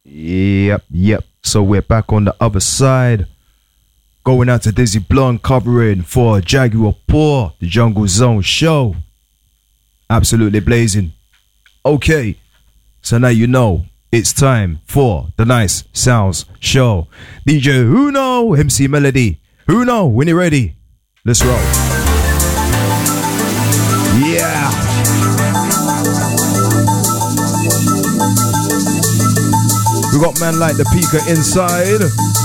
Yep. So we're back on the other side. Going out to Dizzy Blonde covering for Jaguar Poor, the Jungle Zone show. Absolutely blazing. Okay, so now you know it's time for the Nice Sounds show. DJ Uno, MC Melody. Uno, when you're ready, let's roll. Yeah. We got man like the Pika inside.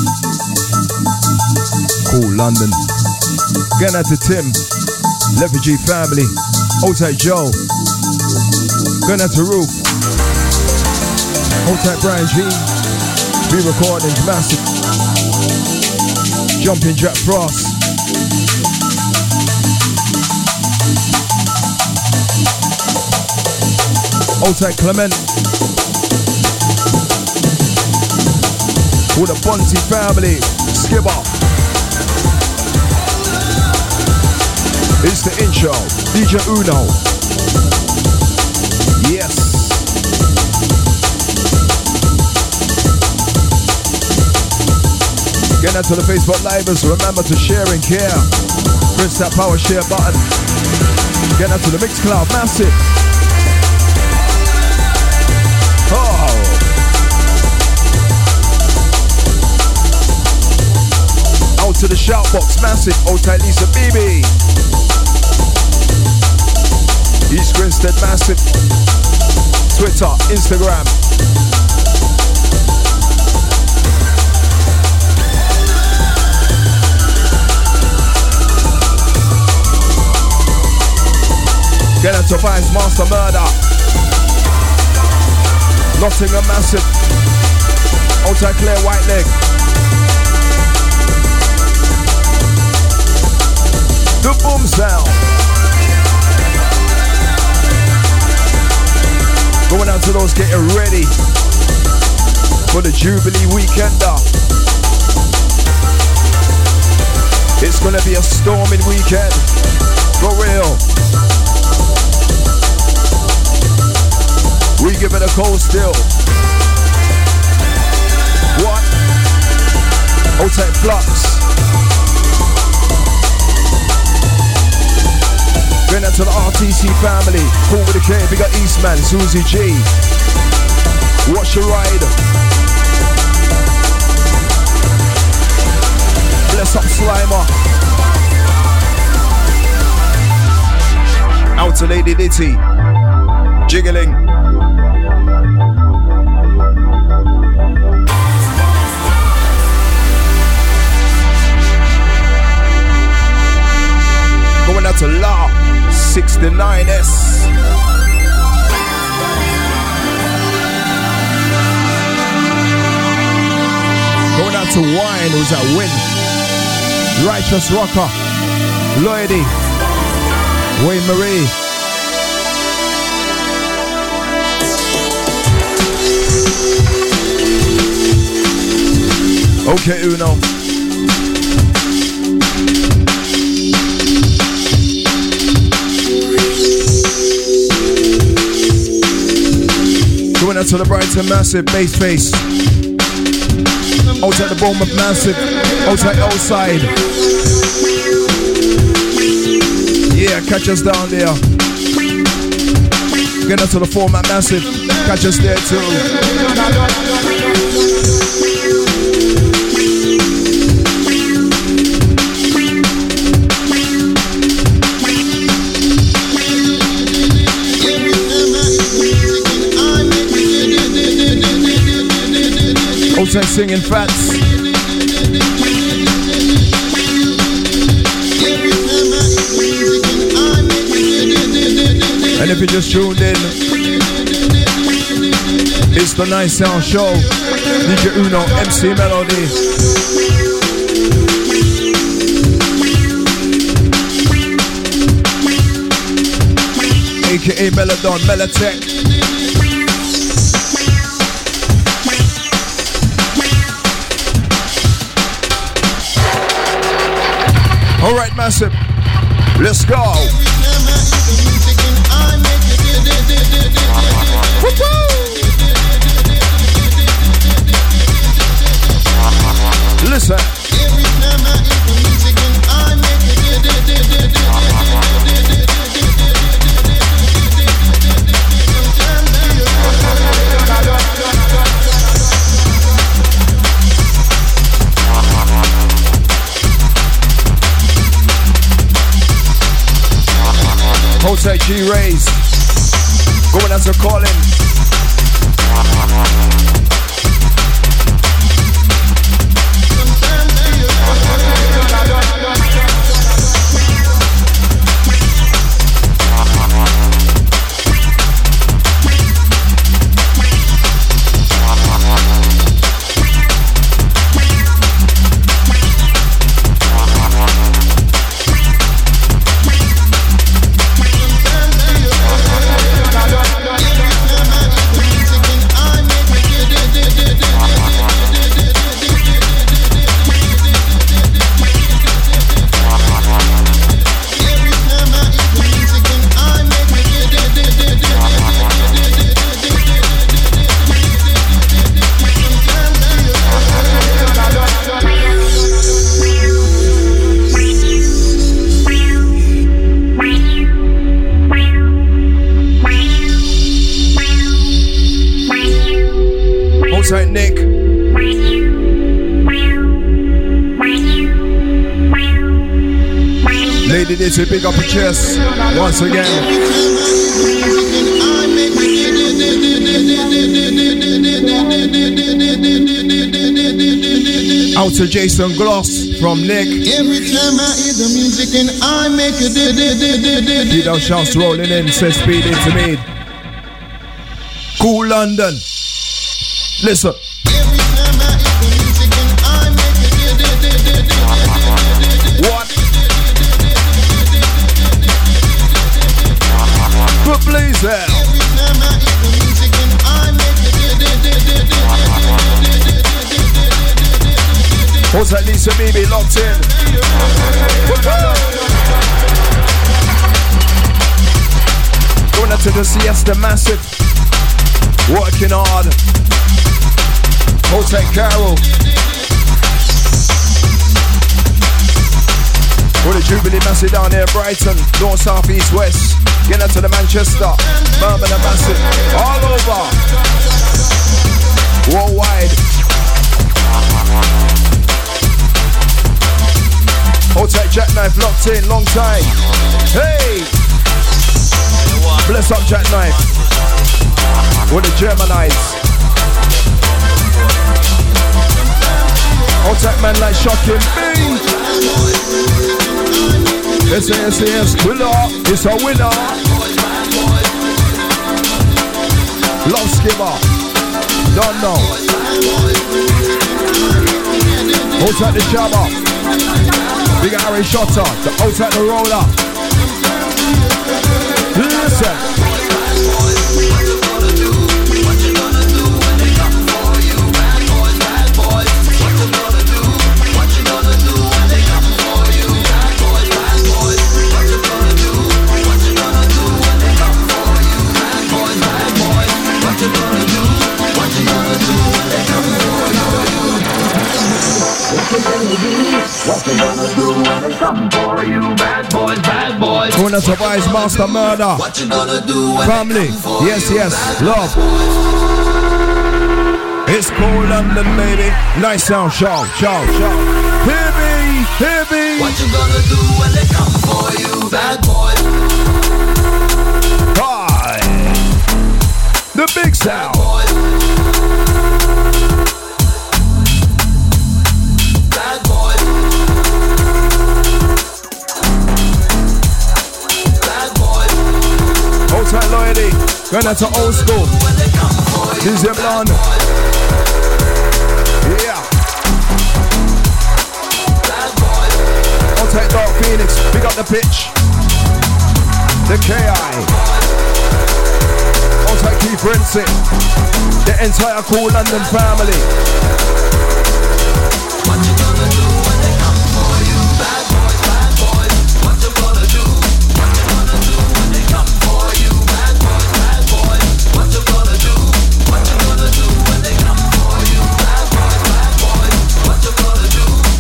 Cool London. Getting out to Tim, Lefty family, Old Tight Joe. Going out to Roof, Old Tight Brian G. Re-recordings, massive. Jumping Jack Frost. Old Tight Clement. With the Bunty family, Skibber. It's the intro, DJ Uno. Yes. Get out to the Facebook Livers. Remember to share and care. Press that power share button. Get out to the Mixcloud, massive. Oh. Out to the shoutbox, massive. Old Tight Lisa BB. East Grinstead, massive. Twitter, Instagram. Get out to Vice Master Murder. Nottingham, massive. Old Tight Claire White Leg. The boom sound. Going out to those getting ready for the Jubilee Weekender. It's gonna be a storming weekend, for real. We give it a cold still. What? Old Tight Flux. Going out to the RTC family. Paul with a K, we got Eastman, Susie G. Watch your ride. Bless up Slimer. Out to Lady Ditty. Jiggling. Going out to La 69S. Going out to Wine, who's at Win. Righteous Rocker. Lloydie. Wayne Marie. Okay, Uno. Going out to the Brighton massive, bass face. Outside the Bournemouth massive. Outside outside. Yeah, catch us down there. Get out to the format massive. Catch us there too. Outside singing fats. And if you just tuned in, it's the Nice Sound Show. DJ Uno, MC Melody. AKA Melodon, Melotech. Alright, massive. Let's go. that? Every time I hear the music and I make it. Jose G Rays going out to Colin. Nick. Lady Dizzy, big up your chest once again. Out to Jason Gloss from Nick. Every time I hear the music and I make it. Dido shouts rolling in, says speed into me. Cool London. Listen. Every time I hear the music and I make it. What? But please hell. Every time I hear the music and I make it. What's that Lisa Bibi locked in? Going up to the Siesta Massive. Working hard. Hotel Carol. With the Jubilee Massive down there, Brighton, North, South, East, West. Get out to the Manchester, Birmingham Massive, all over. Worldwide. Hotel Jackknife locked in, long time. Hey! Bless up Jackknife. With the Germanites. Hotel man like Shocking Bing. SAS Killer, it's a winner. Love Skimmer, don't know. Hotel the Jabba. Big Harry Shotter, the Hotel the Roller. Listen. What you gonna do when they come for you? Bad boys, bad boys. Going to surprise Master Murder. What you gonna do when family? They come for Yes, you? yes, Bad love. It's cool London, baby. Nice sound, shout, shout, shout. Hear me, hear me. What you gonna do when they come for you? Bad boys. Hi. The big sound. Bad boys. Hotel Loyalty, going out to old school. This is blonde. Yeah. Hotel Dark Phoenix, pick up the pitch. The KI. Hotel Keith Rinsing. The entire Cool London family. What you gonna do when they come for you? Bad boys, bad boys. What you gonna do? What you gonna do when they come for you? Bad boys, bad boys. What you gonna do? What you gonna do when they come for you? Bad boys, bad boys. What you gonna do?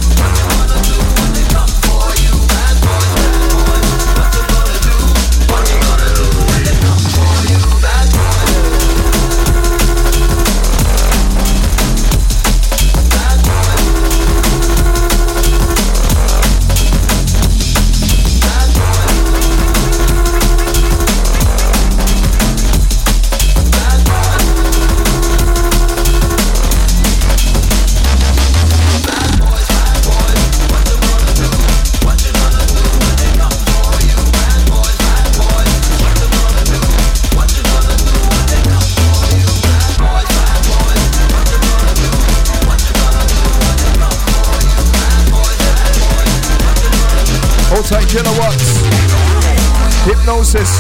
Outside Kilowatts. Hypnosis.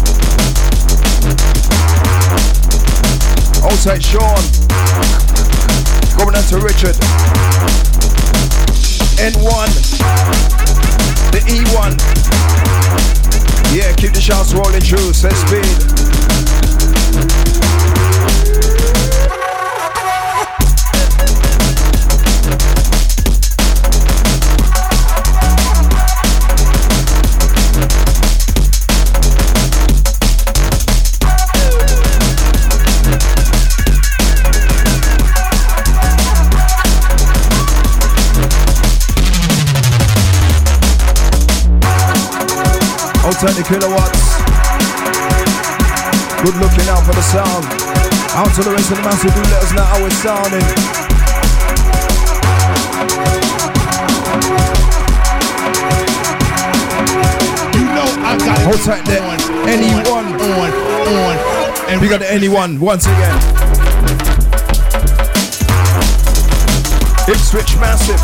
Outside Sean. Going on to Richard. N1. The E1. Yeah, keep the shouts rolling through. Set speed. Outside the Kilowatts. Good looking out for the sound. Out to the rest of the massive, do let us know how it's sounding. You know I got it. Hold tight there. Anyone. On. And We got the anyone once again. Ipswich Massive.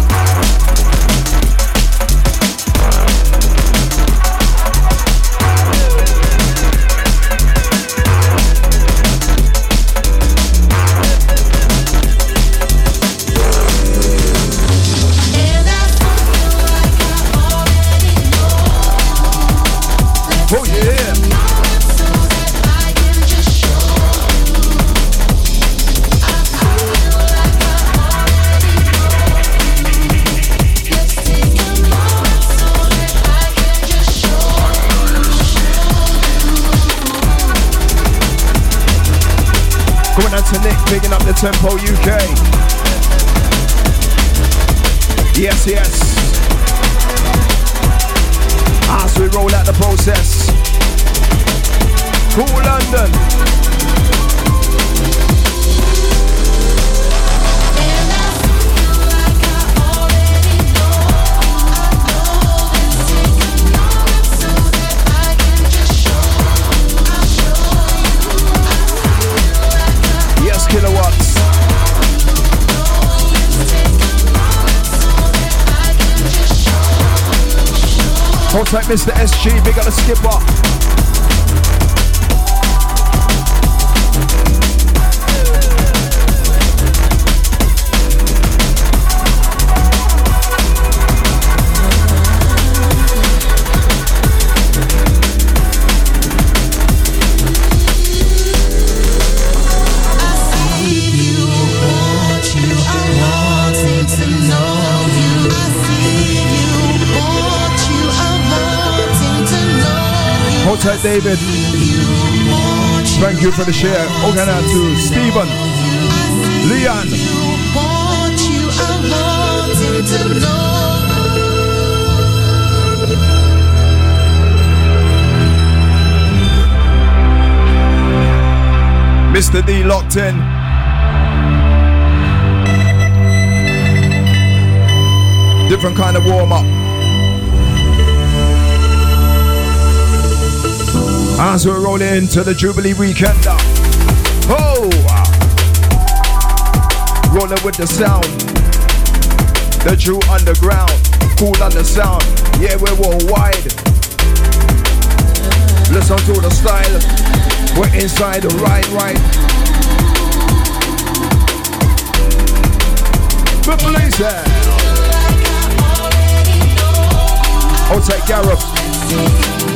Oh yeah. Going out to Nick, picking up the Tempo UK. Yes, yes. As we roll out the process. Cool London. Yes, Kilowatts. Hold tight, Mr. SG, big up the skipper. Hold tight, David. Thank you for the share. Over now to Stephen, Leon. Mr. D locked in. Different kind of warm up. As we roll into the Jubilee weekend. Oh! Rolling with the sound. The Drew Underground. Cool on the sound. Yeah, we're worldwide. Listen to the style. We're inside the right. The police. Outside Gareth.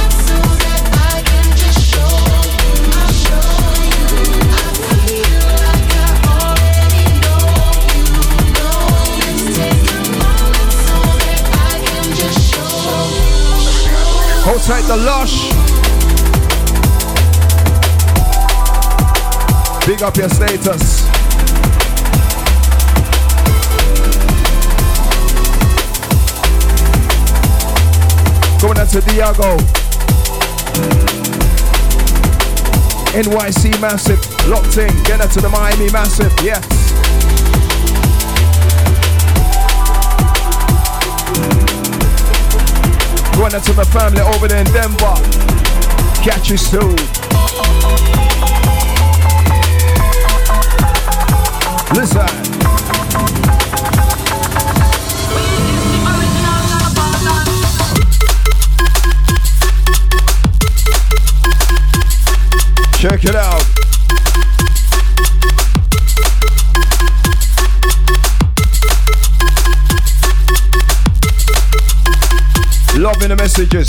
Hold tight, the Lush. Big up your status. Going out to Diago. NYC Massive. Locked in. Get out to the Miami Massive. Yes. Going out to my family over there in Denver. Catch you soon. Listen. Check it out. Loving the messages.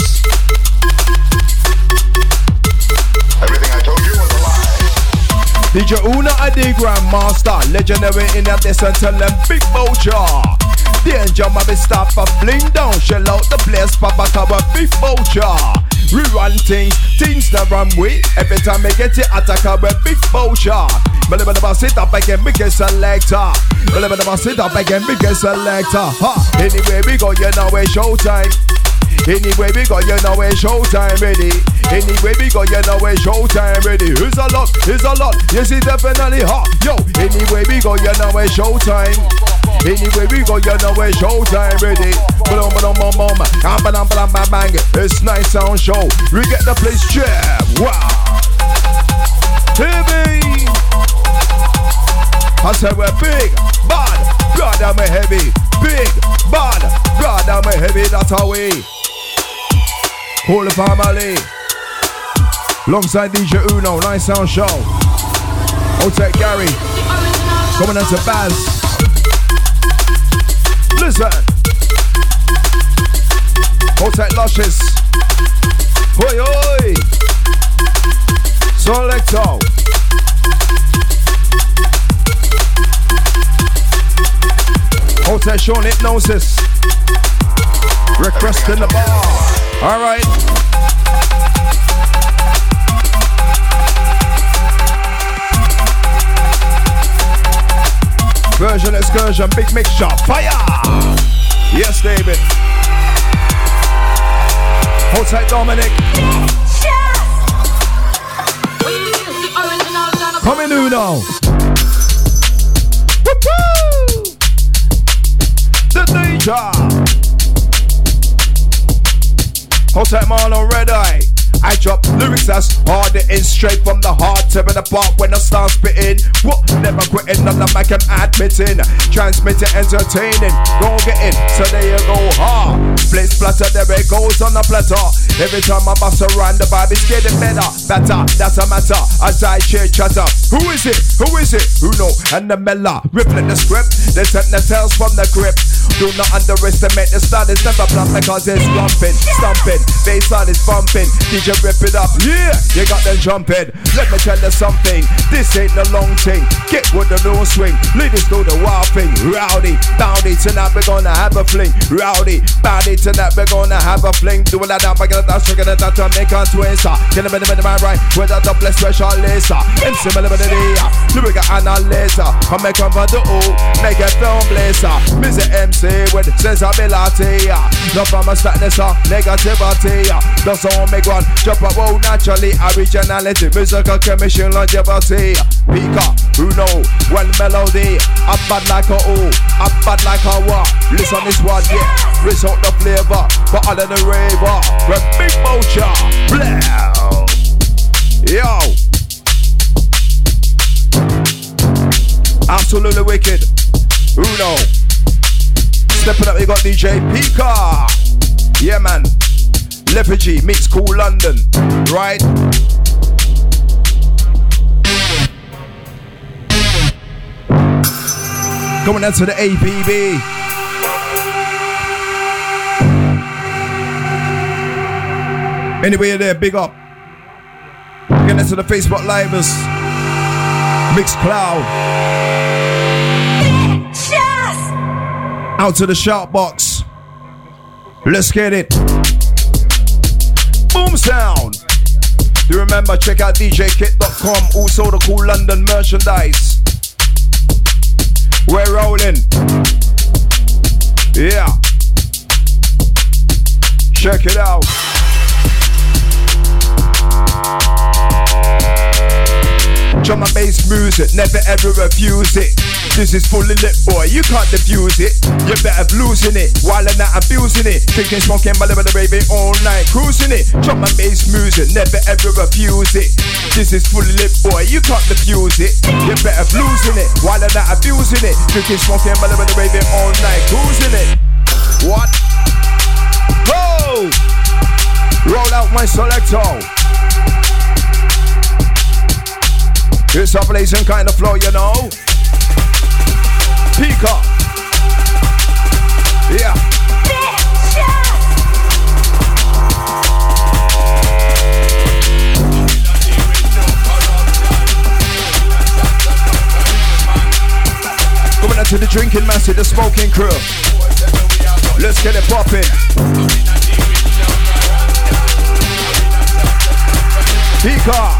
Everything I told you was a lie. DJ Una Adi Grandmaster, legendary in a this and tell them big vulture. Danger, my be stop a fling down, shell out the place, Papa cover big vulture. Rerun things that run with. Every time I get it, attack a big vulture. Believe it about sit up again, biggest selector. Believe it about sit up again, biggest selector. Ha! Anyway we go, you know it's showtime. Anyway we go, you know it's showtime ready. Anyway we go, you know it's showtime ready. It's a lot, yes it's definitely hot. Yo, anyway we go, you know it's showtime. Anyway we go, you know it's showtime ready. Bang. It's nice sound show. We get the place jam. Wow. Heavy. I said we're big, bad, God I'm a heavy. Big, bad, God I'm a heavy. That's how we. Call the family. Alongside DJ Uno, nice sound show. Otek Gary. Coming into Baz. Listen. Otek Luscious. Oi oi. Selecto. Otek Sean Hypnosis. Request in the bar. Alright. Version excursion, big mixture, fire! Yes, David. Hold tight, Dominic. Come in, Uno. Woo-hoo! The danger. Hold tight, Marlon Red Eye. I drop lyrics that's hard, hitting straight from the heart, tearing apart when I start spitting. What? Never quitting, none of mic I'm admitting. Transmitting, entertaining, go get in, so there you go, ha. Split splatter, there it goes on the platter. Every time I bust around, the vibe is getting better. That's a matter, as I share chatter. Who is it? Uno and the Mella. Rippling the script, they sent the tales from the grip. Do not underestimate the start, it's never blunt because it's rumping, stomping, bass line is bumping. DJ rip it up, yeah, you got them jumping. Let me tell you something, this ain't no long thing. Get with the no swing, ladies do the wild thing. Rowdy, boundy, tonight we're gonna have a fling. Rowdy, boundy, tonight we're gonna have a fling. Do it like that, we're gonna dance, we're gonna dance, make a twist. Get a bit of my right, with a double specialist. And similar to the lyrical analyzer. I make a for the O, make a film blazer. Mr. MC with sensibility. Not from a status of negativity. The song make one jump up, oh, naturally. Originality, musical chemistry, longevity. Pika, Uno, one melody. Up bad like a O, up bad like a what? Listen this one, yeah. Result the flavor, but other than the raver. With big vulture, blow. Yo. Absolutely wicked. Uno. Stepping up, you got DJ Pika. Yeah, man. Lethargy meets Cool London. Right? Coming down to the APB. Anyway, you're there, big up. Getting into the Facebook Livers. Mixed Cloud. Out to the shout box. Let's get it. Boom sound. Do remember, check out djkit.com. Also the Cool London merchandise. We're rolling. Yeah. Check it out. Drum and bass music, never ever refuse it. This is fully lit, boy, you can't diffuse it. You better losing it, while I'm not abusing it. Drinking, smoking, but baby all night, cruising it. Drum and bass music, never ever refuse it. This is fully lit, boy, you can't diffuse it. You better losing it, while I'm not abusing it. Drinking, smoking, but baby all night, cruising it. What? Oh! Roll out my selector. It's a blazing kind of flow, you know. Peacock. Yeah. Coming out to the drinking massive, the smoking crew. Let's get it poppin'. Peacock.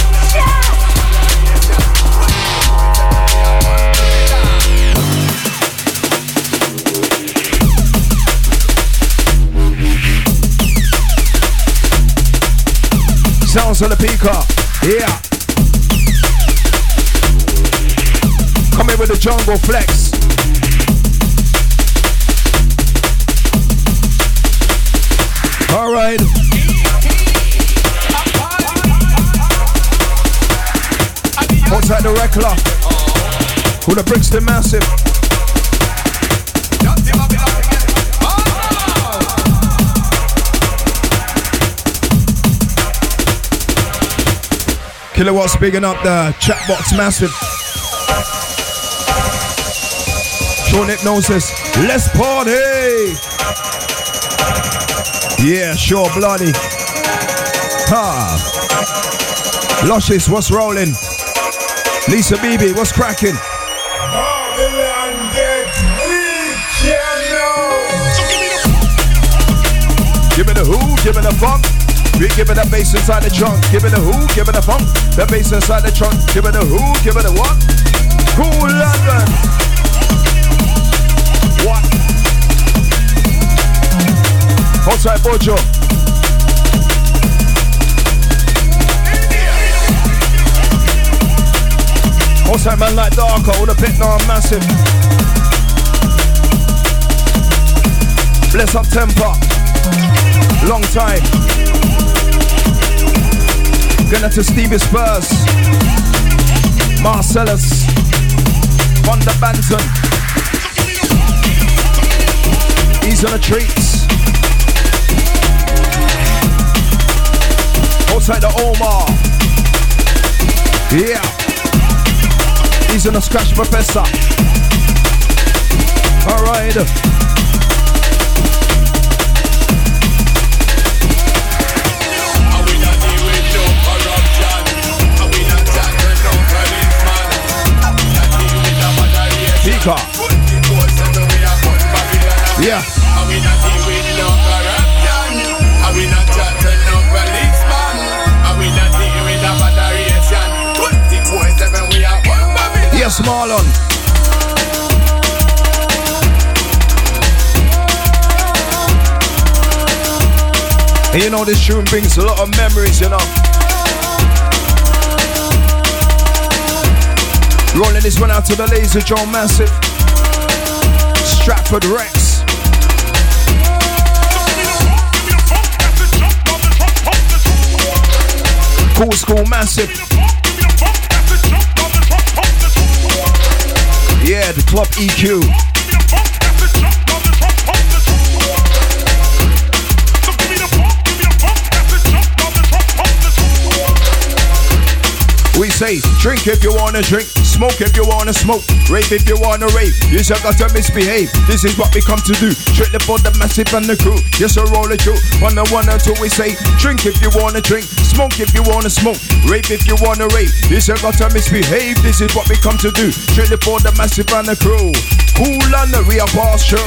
Sounds of the Peacock. Yeah. Come in with the jungle flex. All right. Outside the Reckler. Who the Brixton Massive. Kilowatts bigging up the Chatbox Massive. Sean Hypnosis. Let's party! Yeah, sure, bloody. Ha! Luscious, what's rolling? Lisa BB, what's cracking? Give me the who, give me the funk. We give it the bass inside the trunk. Give it the who, give it the funk. The bass inside the trunk. Give it the who, give it the what? Cool London. What? Outside Bojo. Outside man like Darker, all the pit now massive. Bless up temper. Long time. Going to Stevie Spurs. Marcellus. Wonder Banton. He's on the treats. Outside the Omar. Yeah. He's on the Scratch Professor. Alright. Peacock. Yeah. Yes, Marlon. And you know this tune brings a lot of memories, you know. Rolling this one out to the Laser Joe Massive. Stratford Rex. Cool School Massive. Yeah, the Club EQ. We say, drink if you wanna drink, smoke if you wanna smoke, rave if you wanna rave. You just gotta misbehave. This is what we come to do. Strictly for the massive and the crew. Yes, I roll it through. 1 and 1 and 2. We say, drink if you wanna drink, smoke if you wanna smoke, rave if you wanna rave. You just gotta misbehave. This is what we come to do. Strictly for the massive and the crew. Cool and the real boss show.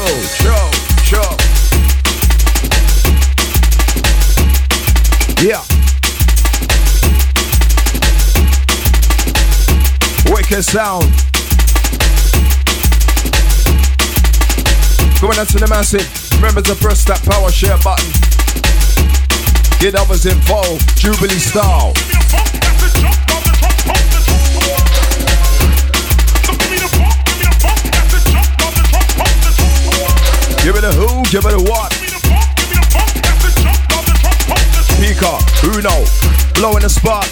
Yeah. Wicked sound. Going on to the massive. Remember to press that power share button. Get others involved. Jubilee style. Give it a who, give it a what. Peacock, Uno, blowing the spot.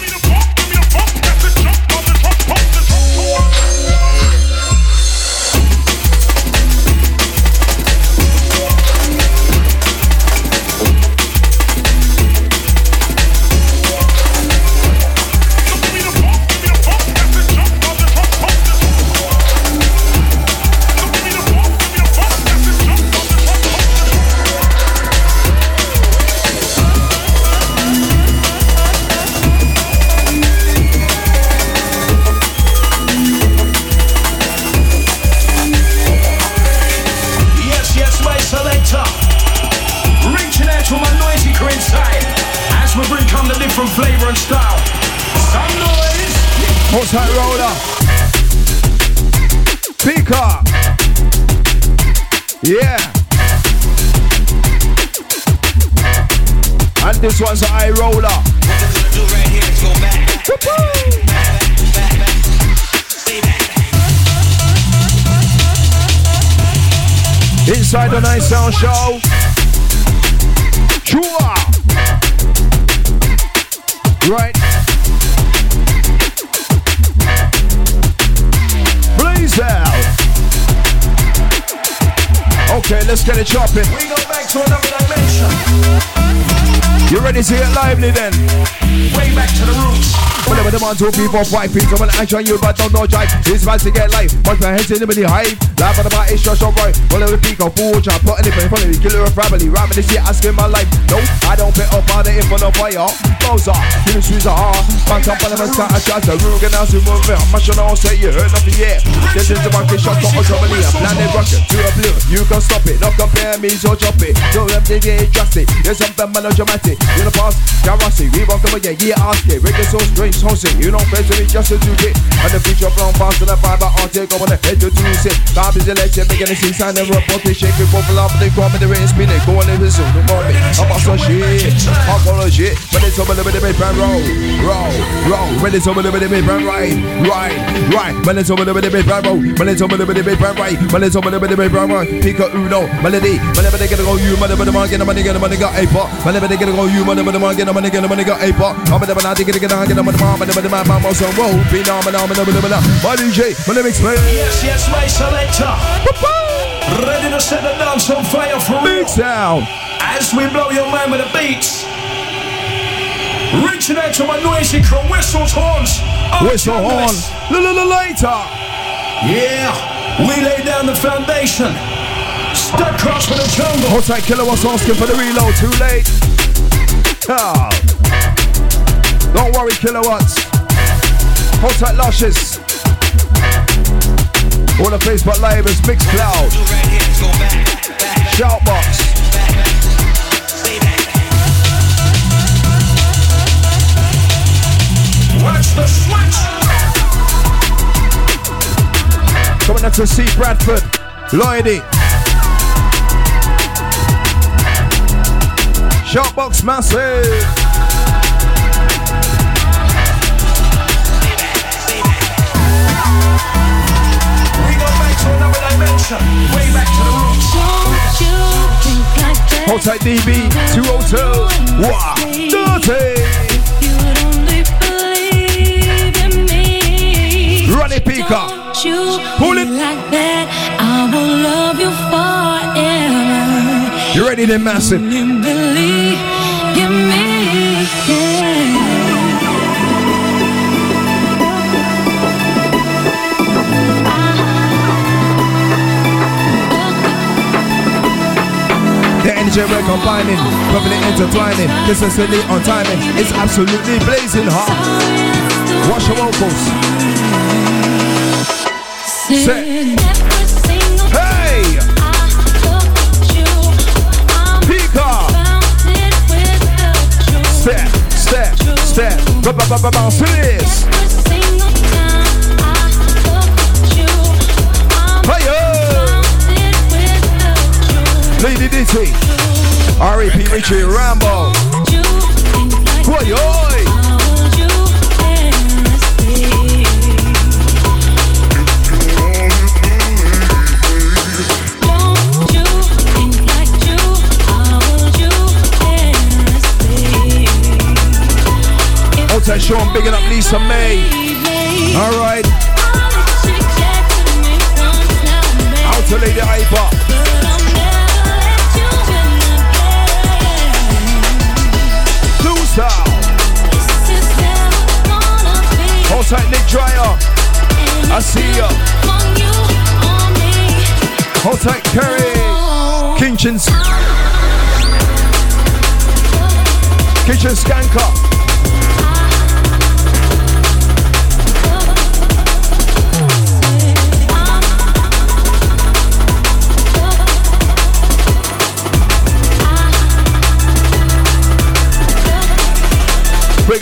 style. Some noise. Outside roller. Pika. Yeah. And this one's a high roller. What we're gonna do right here is go back. Woo-hoo. Stay back. Inside the Nice Sound Show. Chua. Right. Blaze out. Okay, let's get it chopping. We go back to another dimension. You ready to get lively then? Way back to the roots. Whenever the man 2 people 5 feet, I'm an action you but don't know jive. It's fast to get life. Once my head's in the middle hive. Laugh at the bar, it's just alright. Whenever the peak of fool job, put anything in front of me, kill her family. Rather than see asking my life. No, I don't put up on the in front of fire. Those are, you sweet are. Bank up on the man's got a shot. The Rugen house in movement. I'm not sure I say you heard nothing yet. This is the market shot for ultramally. A planet rocket to a blue. You can stop it. Not compare me, so chop it. Don't let me get drastic. There's something melodramatic. You know, past, Garasi. We won't come again. Yeah, ask it. Rick is so strange, so sick. You don't face me just to do it. And the future blown past to the fiber. I'll take over the head to do it. God is the legend. Making the scene sign and report. They shake it. Bubble up. They call me the rain spinning. Go on in the zoo. Don't me. I'm about some shit. I'm gonna shit. But it's over the bit and roll. When it's over the bit and right. When it's over the bit and roll. When it's over the bit and right. When it's over the bit and right. Pick a Uno. Melody. Whenever they get to go, you mother, but the man get the money, got a pot. Whenever they get to go, you mother, but the man get the money, got a pot. I'm the man, I get the man, but the man, I'm also roll. Phenomenal. My DJ, my name is Play. Yes, my selector. Ready to set the dance on fire for real. Big sound. As we blow your mind with the beats. Reaching out to my noisy crew, whistles, horns. Whistle horn. Later. Yeah, we lay down the foundation. Step cross for the jungle. Outside Killer was asking for the reload. Too late. Oh. Don't worry, Kilowatts. Outside Luscious. All the Facebook Live is Mixcloud. Do right here is go back. Shoutbox. Stay back. Watch the switch. Coming up to see Bradford. Lloydie. Shoutbox massive. Way back to the roots. Hold tight DB 202. Wow. Dirty. Run it, Pika. Pull it. Like that, I will love you forever. You ready then, massive? You believe in me, yeah. The energy we're combining, probably intertwining, consistently on timing. It's absolutely blazing hot. Watch the vocals. Set. Hey! Pika! Step. Bounce to this. Lady Ditty, R.A.P. Richie Rambo. Oi, oi. Outside Sean, bigging up Lisa May. All right. Out to Lady Hyper. Hold tight, Nick Dryer. I see ya. Hold tight, Kerry. Kitchen Skanker.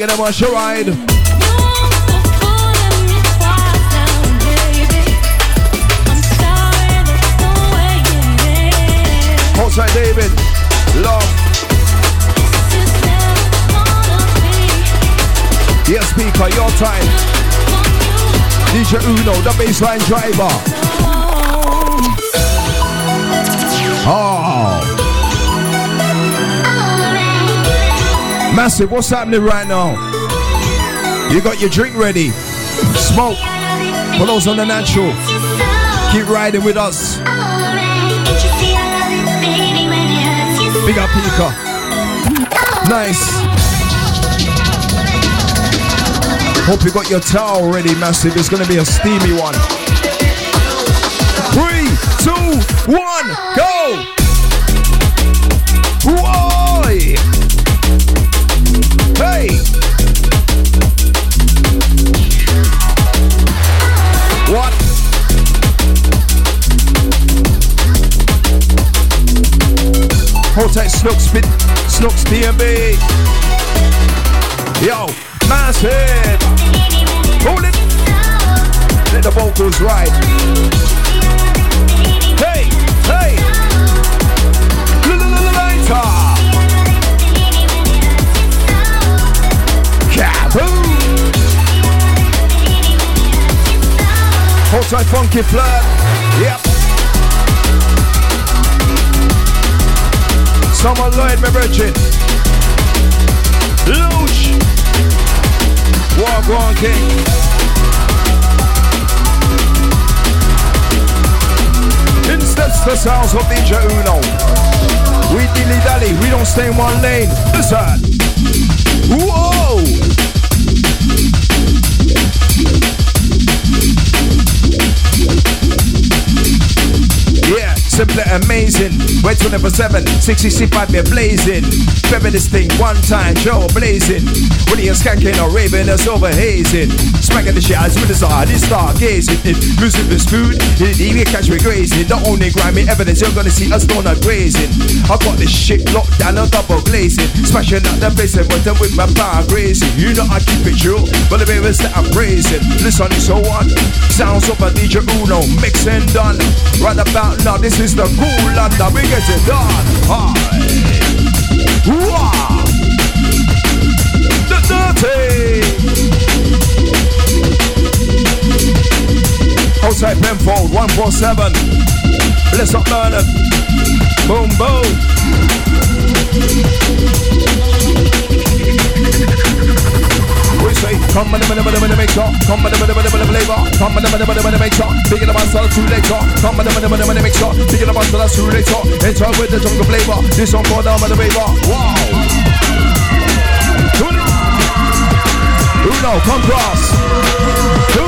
Taking them on your ride. Outside David, love. Yes, speaker, your time. DJ Uno, the baseline driver. Oh. Massive, what's happening right now? You got your drink ready. Smoke. For those on the natural. Keep riding with us. Big up Pika. Nice. Hope you got your towel ready, Massive. It's gonna be a steamy one. 3, 2, 1, go! Whoa! Hey! What? Hold tight, Snooks DMB. Yo, Massive. Hold it. Let the vocals ride. Hey, hey. Lighter. Kaboom. Hold tight, Funky Flirt. Yep. Summer Lloyd, my virgin. Luge. Walk on King. In steps the sounds of DJ Uno. We dilly dally, we don't stay in one lane. Listen. Whoa. Yeah, simply amazing. We're 24/7, 65 we're blazing. Feather this thing one time, Joe blazing. When you're skanking or raving, it's over hazing. Smacking the shit as with the side, it's stargazing. If music is food, it even catch me grazing. The only grimy evidence you're gonna see us donut grazing. I got this shit locked down on double glazing. Smashing out the place and with them with my power grazing. You know I keep it true, but the babies that I'm praising. Listen, so what? Sounds of a DJ Uno, mix and done. Right about now, this is the cool London, we get it done. Alright. The dirty. Outside Penfold, 147. Let's not learn it. Boom, boom. We say, come on, the make sure. Come on, the flavor. Come on, the make sure. Picking up myself too later. Come on, the make sure. Picking up myself too later. Enter with the jungle flavor. This song for down by the river. Wow. Uno, come cross. Who?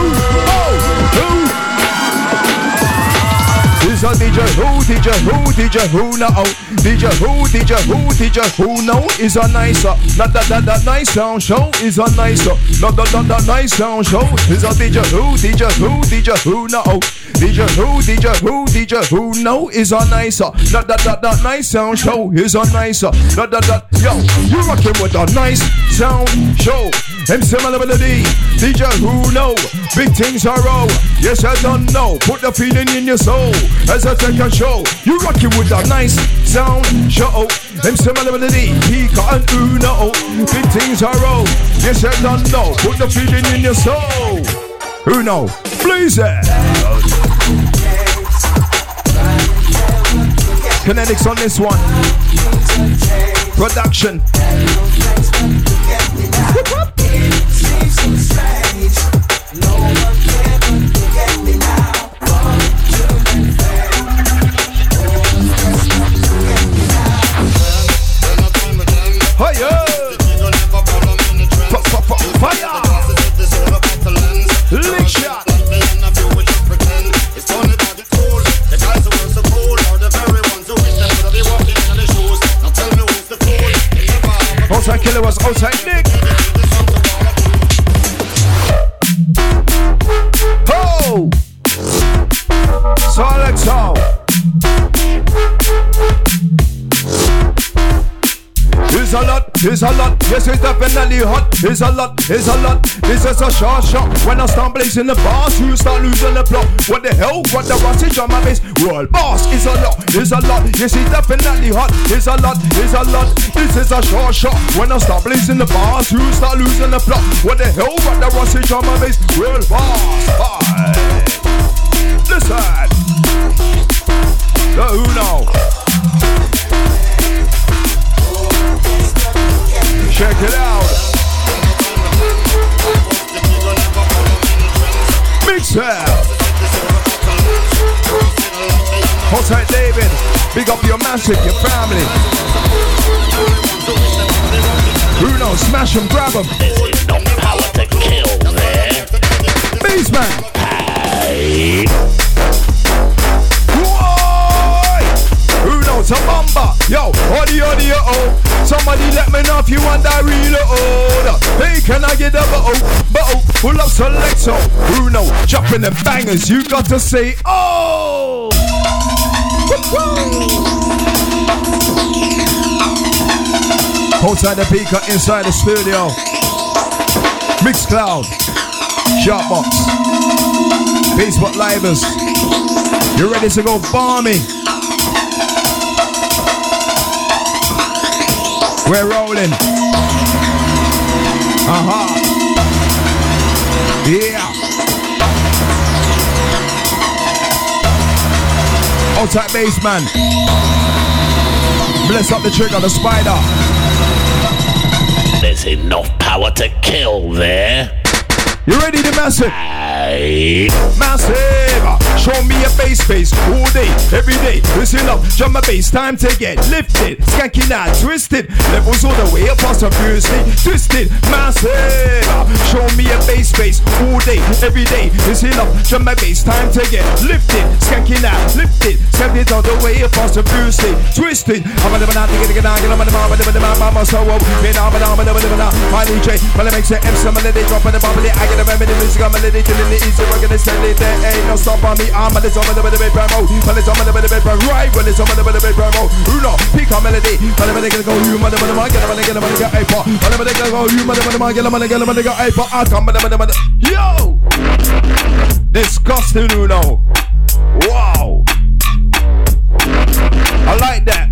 This is DJ who now. DJ who now is a nicer. Not that nice sound show is a nicer. Not that nice sound show is a DJ who now. DJ who now is a nicer. Not that nice sound show is a nicer. Not that yo, you rockin' with a nice sound show. MC Melody, DJ who know big things are roll. Yes, I don't know. Put the feeling in your soul as I take a show. You rockin' with a nice sound show. MC Melody, Pika and Uno. Big things are roll. Yes, I don't know. Put the feeling in your soul. Uno, please it. Kinetics on this one. Production. Fire! Lick shot! it's a lot. Yes, it's definitely hot. It's a lot, it's a lot. This is a short shot. When I start blazing the bars, you start losing the plot. What the hell? What the rustage on my base? World boss is a lot, it's a lot. Yes, it's definitely hot. It's a lot, it's a lot. This is a short shot. When I start blazing the bars, you start losing the plot. What the hell? What the rustage on my base? World boss. Hi. Listen. The Uno. Check it out. Mix it. Hold tight, David. Big up your massive, your family. Bruno, smash them, grab them. There's no power to kill there. Bassman. Hey. Bruno, Tabamba. Yo, audio, oh. Somebody let me know if you want that real old. Hey, can I get a pull up selecto. Bruno, dropping the bangers. You got to say, oh. Outside the speaker, inside the studio. Mixcloud, Sharpbox, Facebook Livers. You ready to go farming? We're rolling. Yeah. Outside bassman. Bless up the trigger, the spider. There's enough power to kill there. You ready to massive? Hey. Massive. Show me a bass all day, every day. Listen up, drum my bass, time to get lifted. Skanky now, twisted. Levels all the way up, past furiously twisted. Massive. Show me a bass all day, every day. Listen up, drum my bass, time to get lifted. Skanky now, lifted. Skank it all the way up, past furiously twisted. I'm a little bit my DJ, well, it makes it M, some of it drop in the bubbly. I get a remedy, music, I'm a little killing it easy. We're gonna send it, there ain't no stop on me. I'm a little bit of a promo. Well, it's on the bit of a right. Well, it's on the bit of a promo. Uno, pick a melody. Well, I'm gonna go, you mother, I'm gonna get a pot. Well, I'm gonna go, you mother, I'm gonna get a pot. I come, yo! Disgusting, Uno. Wow. I like that.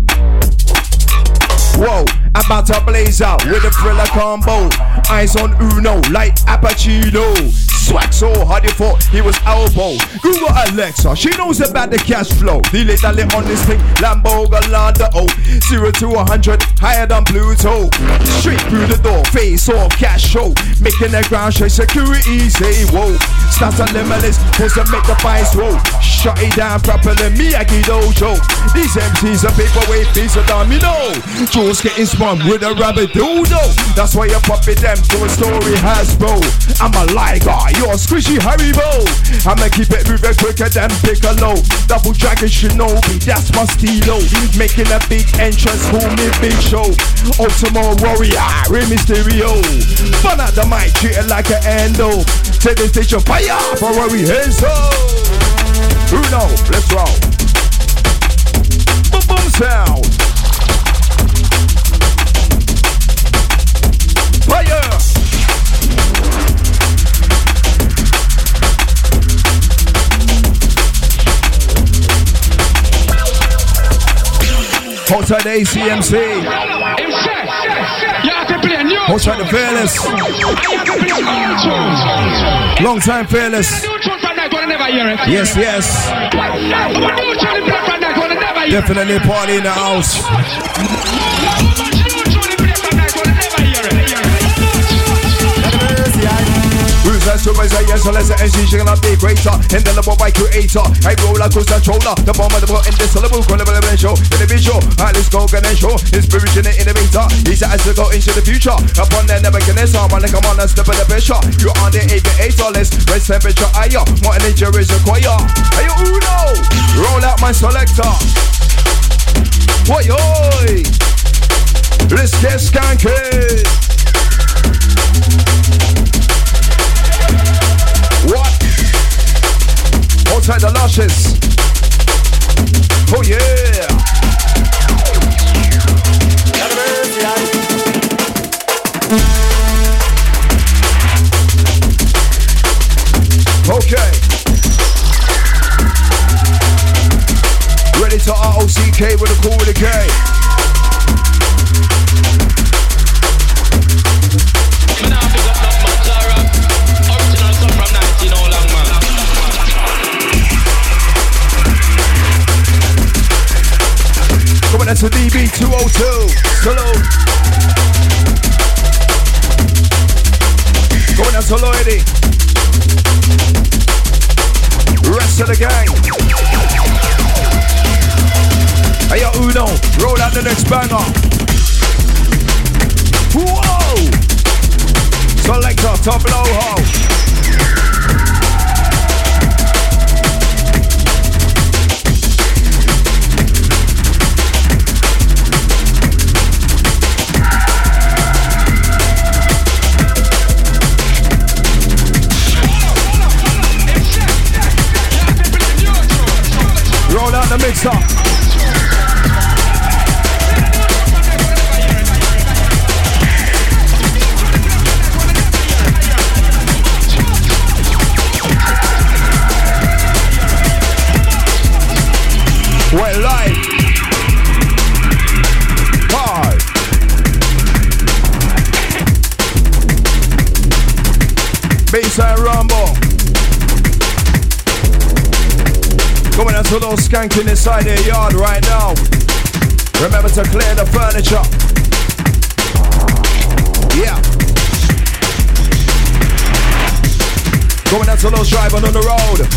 Whoa, about to blaze out with a thriller combo. Eyes on Uno like Apachino. Swag so hard you thought he was elbow. Google Alexa, she knows about the cash flow. Dilly dally on this thing, Lambo Galanda. 0 to 100, higher than Pluto. Straight through the door, face off, cash show. Making the ground shake, security say whoa. Start a limitless, cause to make the price roll. Shut it down properly, Miyagi Dojo. These MCs are paperweight piece of domino. Joe's getting spun with a rabbit doodle. That's why you pop it them to a story has bro. I'm a liger, you're a squishy Haribo. I'ma keep it moving quicker than Piccolo. Double Dragon Shinobi, that's my stilo. Making a big entrance for me, big show. Ultimate Warrior, Rey Mysterio. Fun at the mic, treated like an endo. Take the stage of fire for where we head so. Uno, let's roll. Boom boom sound. Fire. Hold tight the ACMC. Hold tight the Fearless. Long time Fearless. Yes, yes. Definitely party in the house. Who's that supervisor? Yes, so let's say MC shaking up the greater. Indelible by creator. I roll like who's controller. The bomb of the in the syllable. Credible show. In the visual. Alright, let's go and show. Inspiration and innovator. He's as to go into the future. Upon the Nebuchadnezzar. Man, come on and step in the pressure. You're on the aviator list. Raise temperature higher. More energy is required. Hey, Uno. Roll out my selector. Oi, oi. Let's get skanky. What? Outside the luscious. Oh yeah. Okay. Ready to ROCK with a cool with a K. Coming into DB 202. Salute. Going into Lloydie. Rest of the gang. Hey yo, Uno, roll out the next banger. Whoa! Selector, top low ho. Roll out the mixer. We're live. Hard. Baseline rumble. Going out to those skanking inside their yard right now. Remember to clear the furniture. Yeah. Going out to those driving on the road.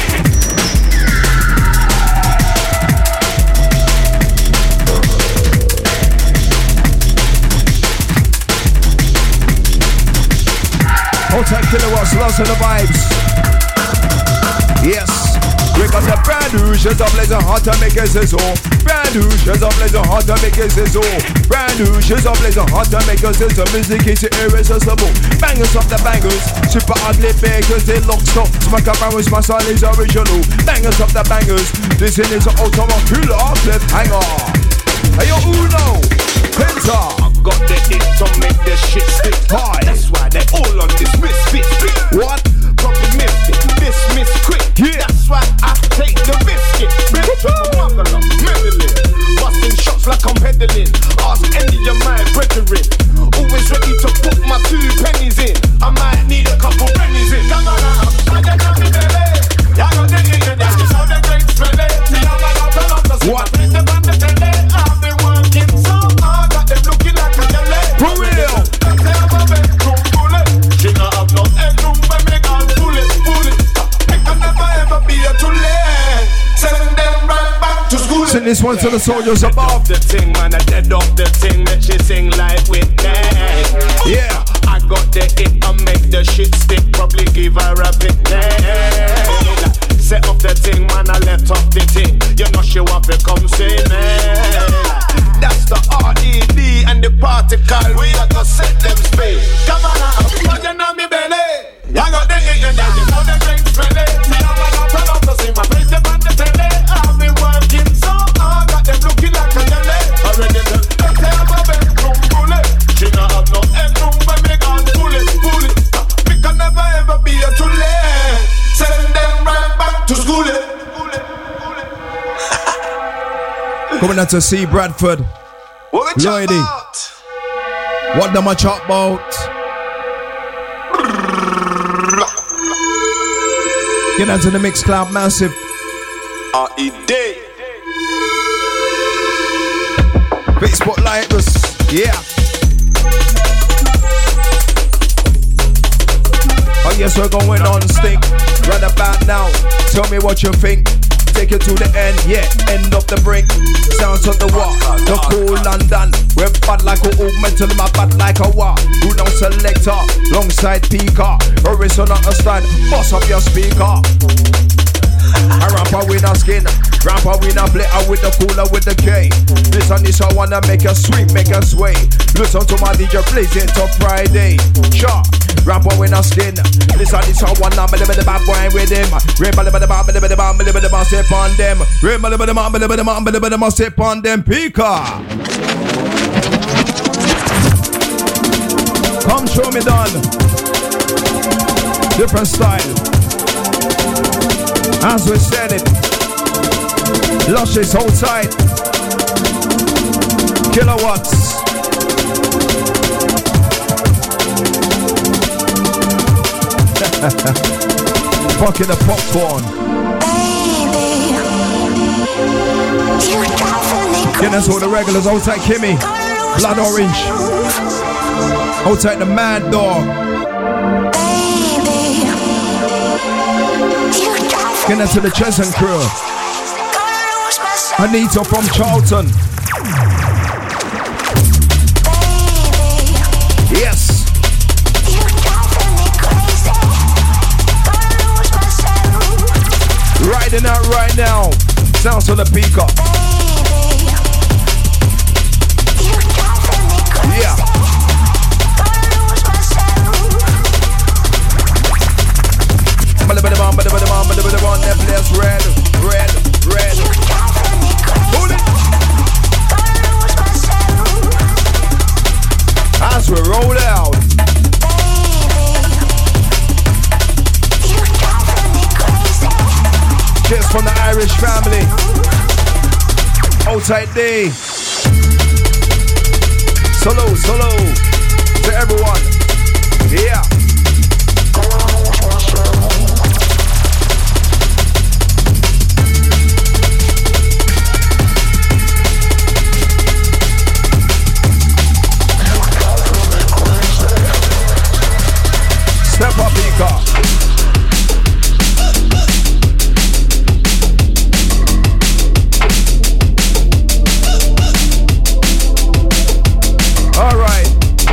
Hotel kilowatts, lost in the vibes. Yes. We got the brand new shit up, let's hot to make it sizzle. Brand new shit up, let's hot to make it sizzle. Brand new shit up, let's hot to make it sizzle. Music is irresistible. Bangers up the bangers, super ugly bakers, they look so. Smack up and my style is original. Bangers up the bangers, this is an automatic killer cliffhanger. Hey yo, Uno, Penta. Got the hit to make the shit stick. Hi. That's why they all on this misfit. What? Probably missed it, dismiss quick. Yeah. That's why I take the biscuit. Bring to the mother, meddling. Busting shots like I'm peddling. Ask any of my brethren. Always ready to put my 2 pennies in. I might need a couple pennies in. Come on now, I got nothing to lay. Yeah, I got the hit, that's just how the great spell it. See how I got the see what? my place up on the tele. I've been working so hard, got them looking like a jelly. For real. She not have no headroom when me gone pull it. It can never ever be a too late. Send them right back to school. Send this one to the soldiers above. The thing, man, I dead off the thing. Make she sing like Whitney. Yeah. I got the hit and make the shit stick. Probably give her a picnic. Set up the thing, man, I left off the thing. You know she want to come see me. That's the RED and the particle. We are gonna set them space. Come on now, put you on me belly. I got the hit and you know the great spelling. See how I got turn up to see my face up on the telly. I've been working so hard, got them looking like a jelly. Already the tell my bedroom bullet. She not have no headroom when me gone pull it. We can never ever be a too late. Send them right back to school. Coming out to see Bradford. What we Lloydie. about? What them I chat about? Get out to the Mixcloud Massive. R.E.D. Facebook like us. Yeah. Oh yes, we're going on stink. Right about now. Tell me what you think. Take it to the end, yeah, end of the brink. Sounds of the war, the cool London. We're bad like a old mental, my bad like a war. Who don't selector, alongside Pika. Horizon understand, boss up your speaker. A rapper with a skin, rapper with a glitter with the cooler with the K. This I wanna make a swing, make a sway. Listen to my DJ, plays it till Friday. Sure. Rapper with a skin. This I wanna be the bad boy with him. Step on them. Step on them. Pika. Come show me done. Different style. As we said it. Luscious, hold tight. Kilowatts. Fucking the popcorn. Yeah, that's all the regulars. Hold tight, Kimmy. Blood Orange. Hold tight, the Mad Dog. Get into the Chesson crew. Anita from Charlton. Yes. Riding out right now. Sounds of the peacock. Yeah. Let's red. Hold it. As we roll out. Cheers from the Irish family. Hold tight day. Solo to everyone. Yeah. Step up, Ika. All right.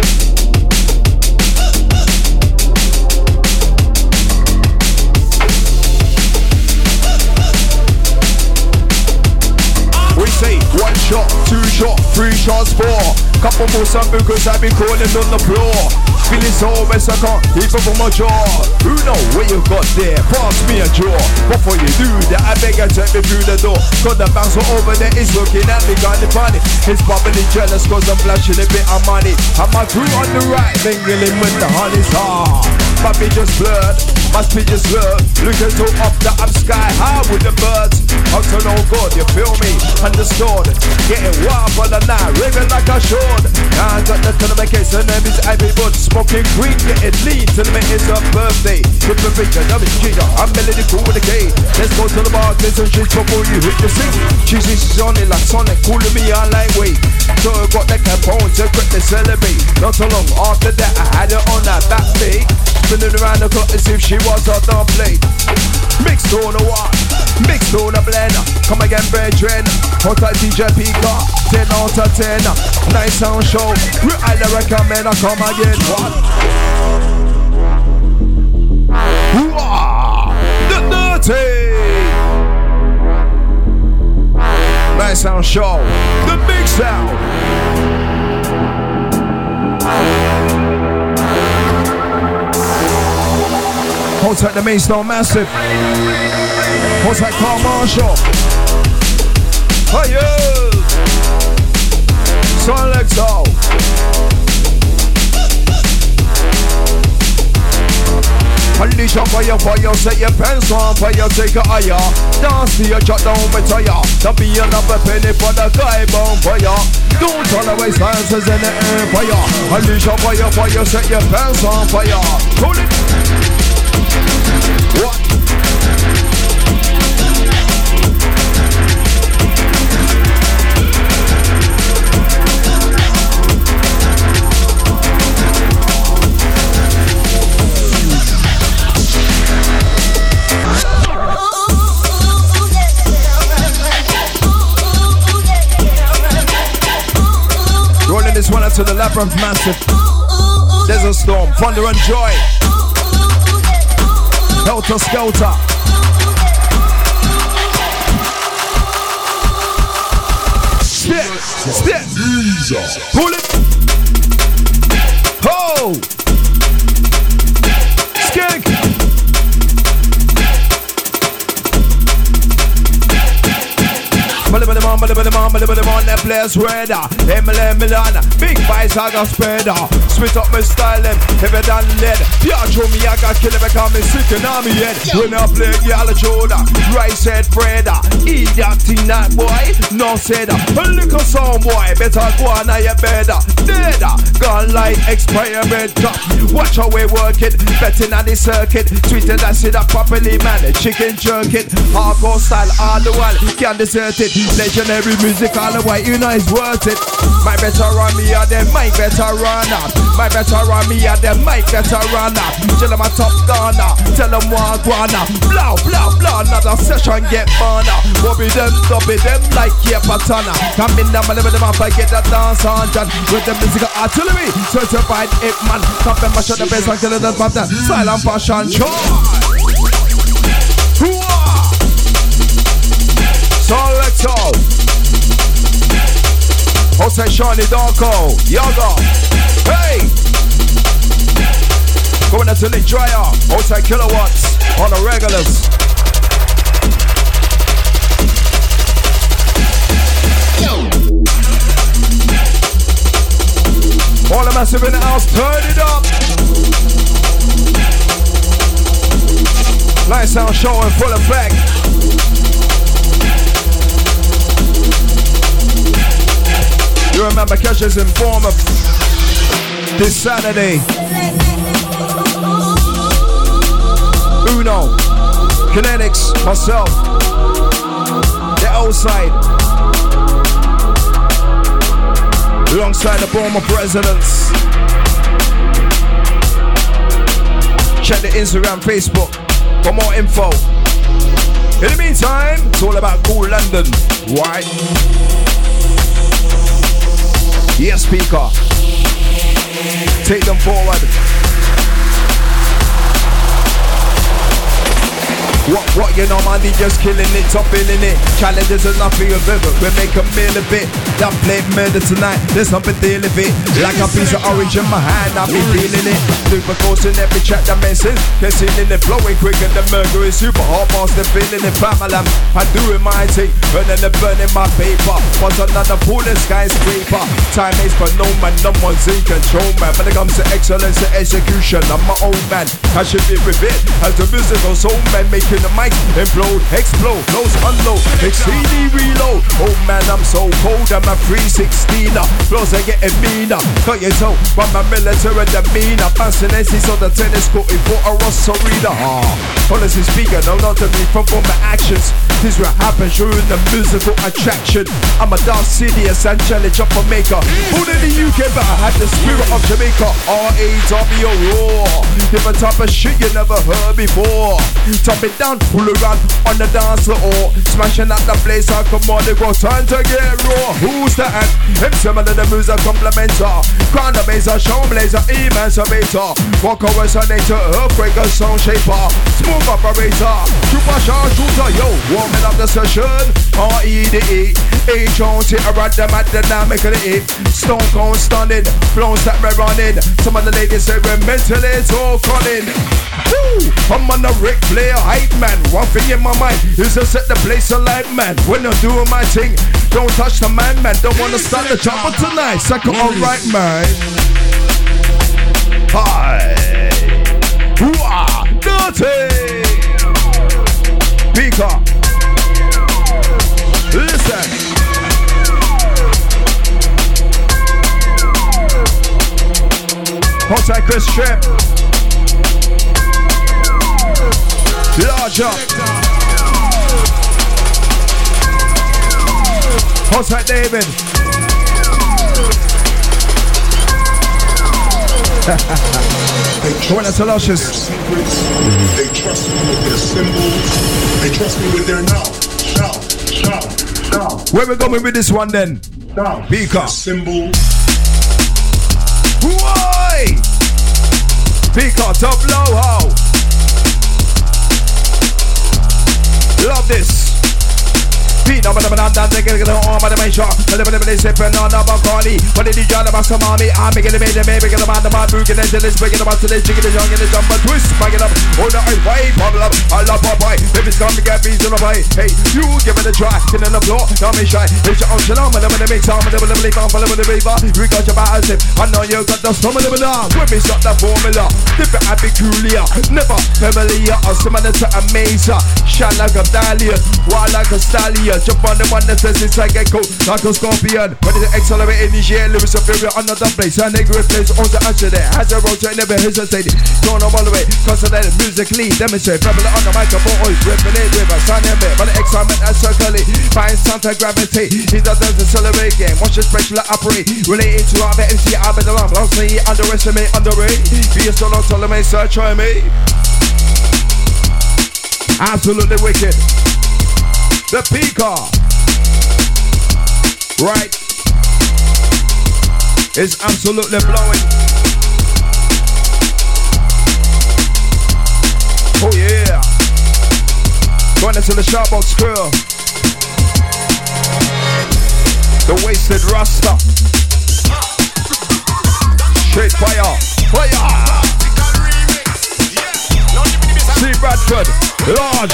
We say 1 shot, 2 shot, 3 shots, 4. Couple more because I be crawling on the floor. Feeling so best I can't keep up on my jaw. Who know what you got there? Pass me a jaw. Before you do that, I beg you take me through the door. Cause the bouncer over there is looking at me kinda funny. He's bubbly jealous cause I'm flashing a bit of money. And my crew on the right, mingling with the honey's hard. My bitch just blurred, my speech is slurred. Looking so up that I'm sky high with the birds. Up to no good, you feel me? Understood. Getting wild for the night, raving like I should. Now I got the to the case, her name is Ivy Bud. Smoking green, getting lean till the it's her birthday. Hit the picture, I'm in Giga, I'm Melody cool with a K. Let's go to the bar, get some shit before you hit the scene. She's on it like Sonic, cooling me on lightweight. So I got that Capone to quickly celebrate. Not so long after that, I had her on that back fake. Spinning around the clock as if she was on the plate. Mixed on the one, mixed on the blender. Come again, brethren. Hot like DJ Pika, 10 out of 10. Nice sound show. We highly recommend I come again. What? Whoa! The dirty. Nice sound show. The big sound. Hold tight the Maidstone Massive. Hold tight Carl Marshall. Oh yeah. Selecto. Unleash on fire, set your pants on fire, take a higher. Dance to your shut down with tire. Don't be another penny for the guy bonfire. Don't tolerate silences in the air fire. Unleash on fire, set your pants on fire. Hold it. What? Rolling this one out to the Labyrinth Massive. Desert Storm, Thunder and Joy. Helter Skelter. Step. Pull it. Ho. Skink. on the place radar. Emily Milan, big bites I got spreader. Spit up my style them, heavy than lead. Yeah, show me I got killer because me sick and on me head. When I play y'all shoulder, right said Freda. Eat that thing that boy, no said. A little song boy, better go on your bed. Dead, gone like experiment. Watch how we work it, betting on the circuit. Tweeted I see that properly man, chicken jerk it. Hardcore style all the while, can't desert it. Legendary music all the way, you know it's worth it. My better run me or them might better run up. My better run me or them might better run up. Tell them a top gunner, tell them what wanna. Blow, blow, blow, another session get burner. Bobby them like yeah patana. Come in them, live them up, I get that dance on John. With the musical artillery, certified it man. Come and mash up the bass and kill it, that's that silent passion joy. So let's go. Jose Shawnee Darko, Yaga. Hey! Going into Nick Dryer, Jose Kilowatts on the regulars. All the massive in the house, turn it up. Light sound show in full effect. You remember Kesha's Informer this Saturday. Uno, Kinetics, myself, the outside, alongside the former presidents. Check the Instagram, Facebook for more info. In the meantime, it's all about Cool London. Why? Yes, speaker. Take them forward. What you know, man, they just killing it, top in it. Challenges are not for your river. We make a meal of it. That plate murder tonight, there's something deal with it. Like a piece of orange in my hand, I be feeling it. Lubricants in every chat dimension. Concealing it, flowing quicker than mercury. Super hot monster, feeling it, family. I'm doing my thing, burning the burning my paper. What's another pool and skyscraper? Time is for no man, no one's in control, man. When it comes to excellence and execution, I'm my own man. I should be with it as a musical soul man, making the mic implode, explode, close, unload, exceeding reload. Oh man, I'm so cold, I'm a 316er. Flows are getting meaner. Cut your toe from my military demeanor. Fascinating on the tennis court for a Ross Arena. Honestly speaking, no, not to me from my actions. This will happen during the musical attraction. I'm a dark serious angelic jumper maker. Born in the UK, but I had the spirit of Jamaica. R-A-W raw. Different type of shit you never heard before. Top it down, pull around on the dance floor. Smashing out the place, I come on, they go time to get raw. Who's that? Him similar to the music complementer. Crown the bass, show blazer, emancipator. Walk away, sonator, earthquaker, sound shaper. Smooth operator, super sharp shooter, yo. Warming up the session, R-E-D-E. H-O-T, I ride them at the dynamic of the E. Stone cold stunning, flows that we're running. Some of the ladies say we're mentally so cunning. Woo! I'm on the Ric Flair hype man. One thing in my mind is to set the place alight, man. When I'm doing my thing, don't touch the man. Don't wanna start the chopper tonight. Second, alright, man. Hi. Whoa, dirty. Pika. Listen. Outside Chris Tripp. Large up. Outside David. Going to Luscious. They trust me with their symbols. They trust me with their now. Where we going with this one then? Pika. Symbols. Why? Pika, top low how? Love this. Feet up on the banana, they get the arm of the main shot. The living they sipping on the Bacardi. But it is John about some army. I'm making the baby, baby, get the man, the man, booking the jealous, breaking the man to the chicken, the young, and the jumper twist. Back it up, hold the ice, wait, bubble up. I love Popeye. If it's time to get bees in the way, hey, you give it a try. Get in the floor, don't be shy. It's your own shalom, and I'm gonna make some of the living on for the river. We got your battles, I know you got the stomach of the now. When we start the formula, different and peculiar. Never familiar or similar to a mazer. Shine like a dahlia, wild like a stallion. Jump on the one that says it's like a coat, like a scorpion. Ready to accelerate in the year, lyrics superior, another place. A nigga place on the answer there. Has a rotate, never hesitated. Going on all the way, concentrated musically, demonstrate. Prevalent on the microphone, always ripping it with a sign and bit. But the excitement and circling, find something gravitate. He doesn't accelerate game, watch the special operate. Relating to our MC, I've been alarm. Don't say underestimate, underrate. Be a solo, Ptolemy, search on me. Absolutely wicked. The Peacock, right, is absolutely blowing. Oh yeah. Going into the Sharpbox crew. The Wasted Rasta. Straight fire. Fire. See Bradford. Large.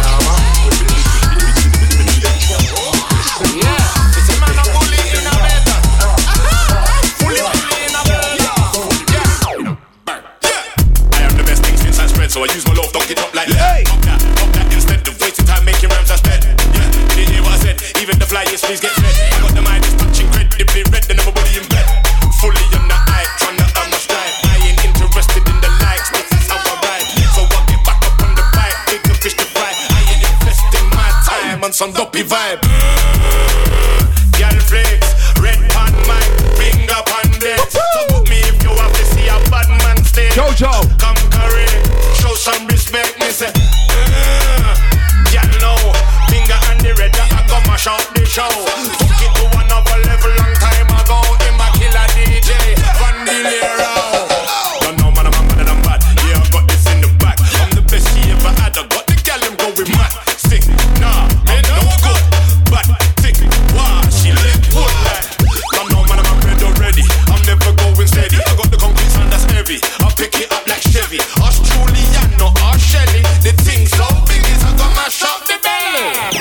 So I use my love, dunk it up like that. Fuck that instead of wasting time making rhymes I sped. Yeah, didn't hear what I said. Even the flyest please get fed. I got the mind is touching incredibly red, and everybody in bed. Fully on the eye, trying to earn my stride. I ain't interested in the likes, this is how I ride. So I get back up on the bike, bigger fish to fry. I ain't investing my time on some dopey vibe. Girl flex, red pan mic, finger pan dead. So book me if you want to see a bad man stay. Jojo, come correct. Show some respect, me say. Yeah, no, finger and the red, I go mash out the show. Took it to another level long time ago. In my killer DJ, Van Dilero. Don't know, man, I'm bad. Yeah, I got this in the back. I'm the best she ever had. I got the gal, I'm going mad. Sick, nah, I'm no good. But thick, wow, she lit good like. Don't know, man, I'm red already. I'm never going steady. I got the concrete sound that's heavy. I'll pick it up like Chevy. Juliano or Shelly, the thing so big is I gonna mash up the belly.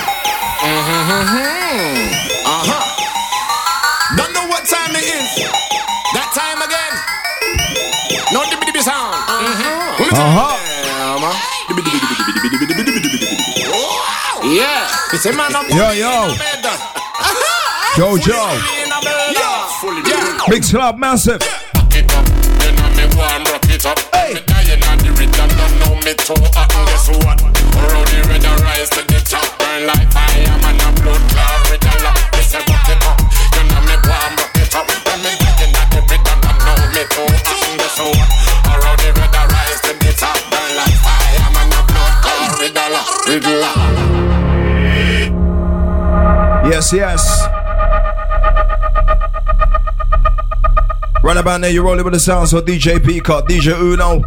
Don't know what time it is. That time again. No dibby sound. Yeah, it's a man up. Yo. Jojo. Big Club, massive. Warm, rock it up. Hey. Me dying on the rhythm, don't know me too hot. Guess what? Around the red and rise to the top. Burn like fire, man, a blood clot with a lot. Me say rock it up. You know me warm, rock it up. When me dying on the rhythm, don't know me too hot. Guess what? Around the red and rise to the top. Burn like fire, man, a blood clot with a lot. Yes. Run about there, you're rolling with the sounds for DJ Peacock, DJ Uno,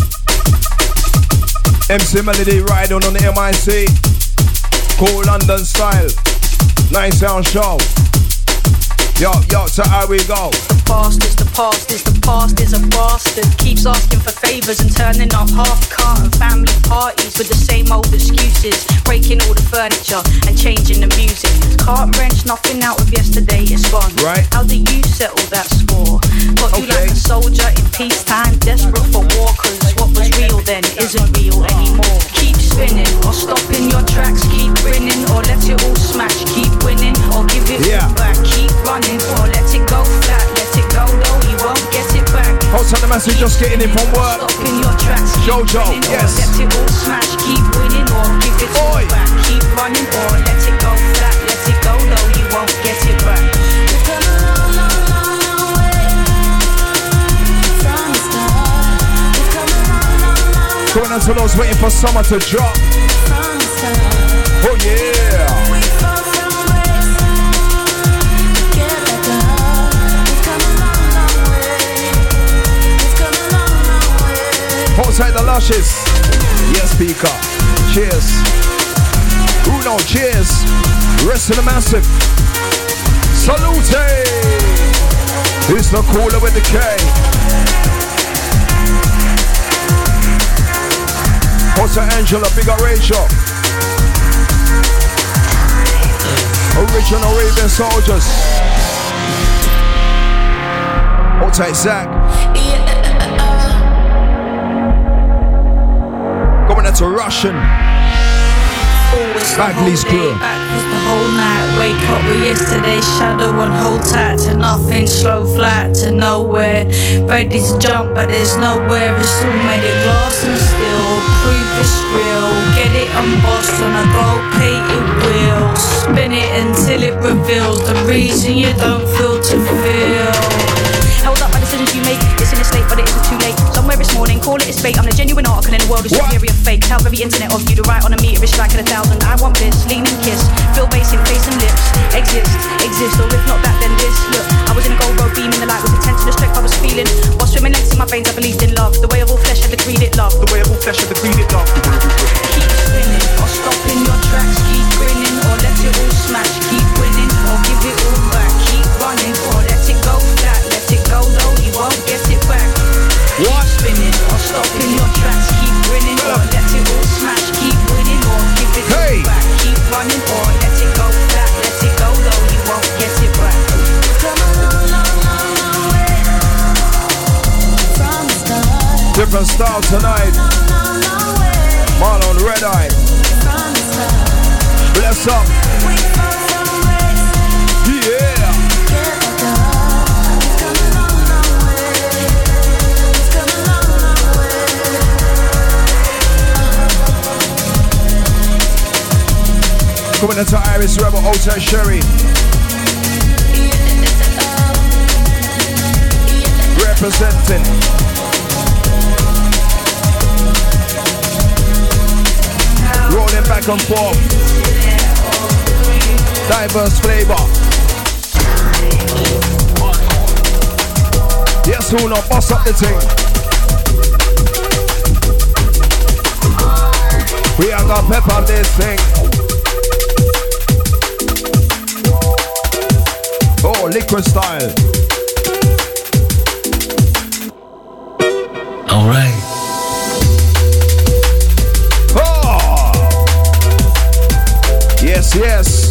MC Melody riding on the MIC, Cool London style, nice sound show. Yo, so how we go? The past is the past is the past is a bastard. Keeps asking for favours and turning up half-carton family parties with the same old excuses. Breaking all the furniture and changing the music. Can't wrench nothing out of yesterday, it's gone. Right. How do you settle that score? Got you like a soldier in peacetime, desperate for war. Cause what was real then isn't real anymore. Keep spinning or stop in your tracks. Keep grinning or let it all smash. Keep winning or give it all back. Keep running or let it go flat. Let it go though, you won't get it back. Hold on, the message just getting in from work. Stop in your tracks. Jojo, yes. Let it all smash. Keep winning or give it all back. Keep running or let it go flat. Let it go though, you won't get it back. We've come a long, long, long, long way from the start. We've come a long, long, long way. Going on to those waiting for summer to drop. From the start. Oh yeah. We fall from grace to get back up. We've come a long, long way. We've come a long, long way. Hold tight the lushes. Yes, Peacock. Cheers. Uno, cheers. Rest of the massive. Salute! It's the cooler with the K. Jose Angela, big Rachel. Original Raven soldiers. Hold tight, Zach. Going into Russian. Bagley's crew. Backwards the whole night. Wake up with yesterday's shadow and hold tight to nothing. Slow flight to nowhere. Ready to jump, but there's nowhere. It's all made of glass and steel. Prove it's real. Get it embossed on a gold plated wheel. Spin it until it reveals the reason you don't feel to feel. Held up by decisions you make. It's in a state, but it isn't too late. Somewhere it's morning, call it a spate. I'm the genuine article in the world of superior fake. Tell every internet of you to write on a meter is striking 1,000. I want this, lean and kiss. Feel bass in face and lips. Exist, or if not that, then this. Look, I was in a gold road beaming the light with intense and the strength I was feeling. While swimming next to my veins, I believed in love. The way of all flesh had decreed it, love. The way of all flesh had decreed it, love. Keep spinning, or stop in your tracks. Keep grinning, or let it all smash. Keep winning, or give it all back. Keep running, or let it go flat. Let it go low, you won't get it back. Keep spinning, or stop in your tracks. Keep grinning, or let it all smash. Keep winning, or give it all back. Keep running, or let it go flat. Let it go low, you won't get it back. Come a long, long, long, long way from the start. Different style tonight. Marlon Red Eye. Bless up. Yeah. Coming into Iris Rebel, Hotel Sherry. Representing. Rolling back and forth. Diverse flavor. Yes, who not boss up the thing. We are gonna pep up this thing. Oh, liquid style. All right. Oh, yes.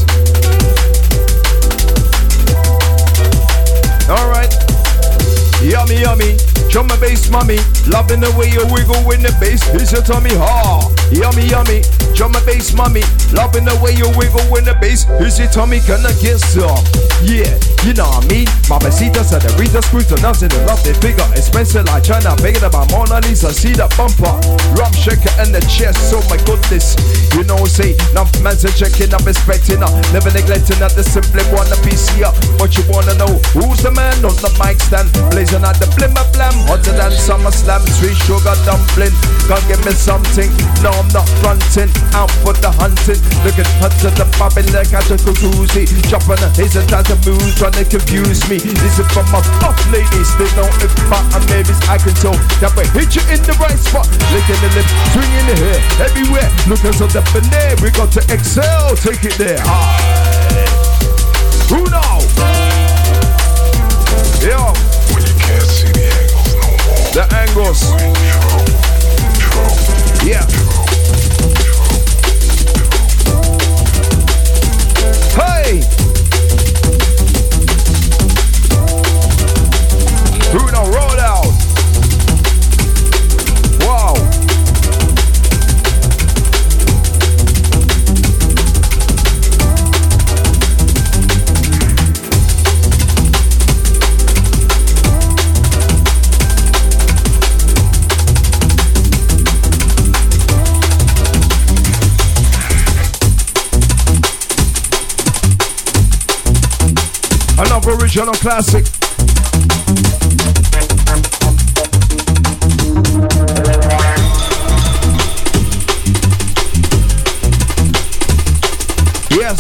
All right. Yummy. Drum and bass, mommy. Loving the way you wiggle when the bass hits your tummy. Ha. Yummy. Drum and bass, mommy. Loving the way you wiggle when the bass hits your tummy. Can I get some? Yeah, you know what I mean. Mamacitas and the Rita screws are nuts in the love they figure. Expensive like China, bigger than my Mona Lisa. See that bumper, rum shaker in the chest. Oh my goodness, you know say enough man's checking up, expecting up, never neglecting that. The simply wanna PC up, but you wanna know who's the man on the mic stand, blazing at the blimmer blam, hotter than summer slam, sweet sugar dumpling. Can't give me something. No, I'm not fronting, out for the hunting. Looking hot to the popping like I took a cruisey. Jumping the haze and the mood trying to confuse me. This is from my buff ladies. They know if my babies I can tell that we hit you in the right spot. Licking the lip, swinging the hair everywhere. Looking so debonair. We got to excel. Take it there. Who know? Yo. When you can't see the angles no more. The angles. Yeah. Hey. Bruno, roll out. Wow. Another original classic. Yes.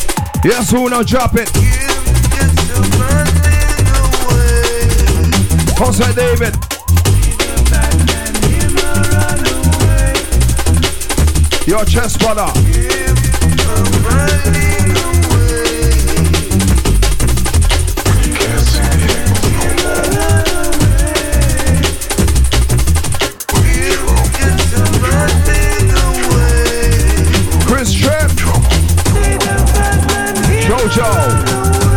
Yes, who now drop it? Concert David. Your chest brother. Chris Tripp. Jojo.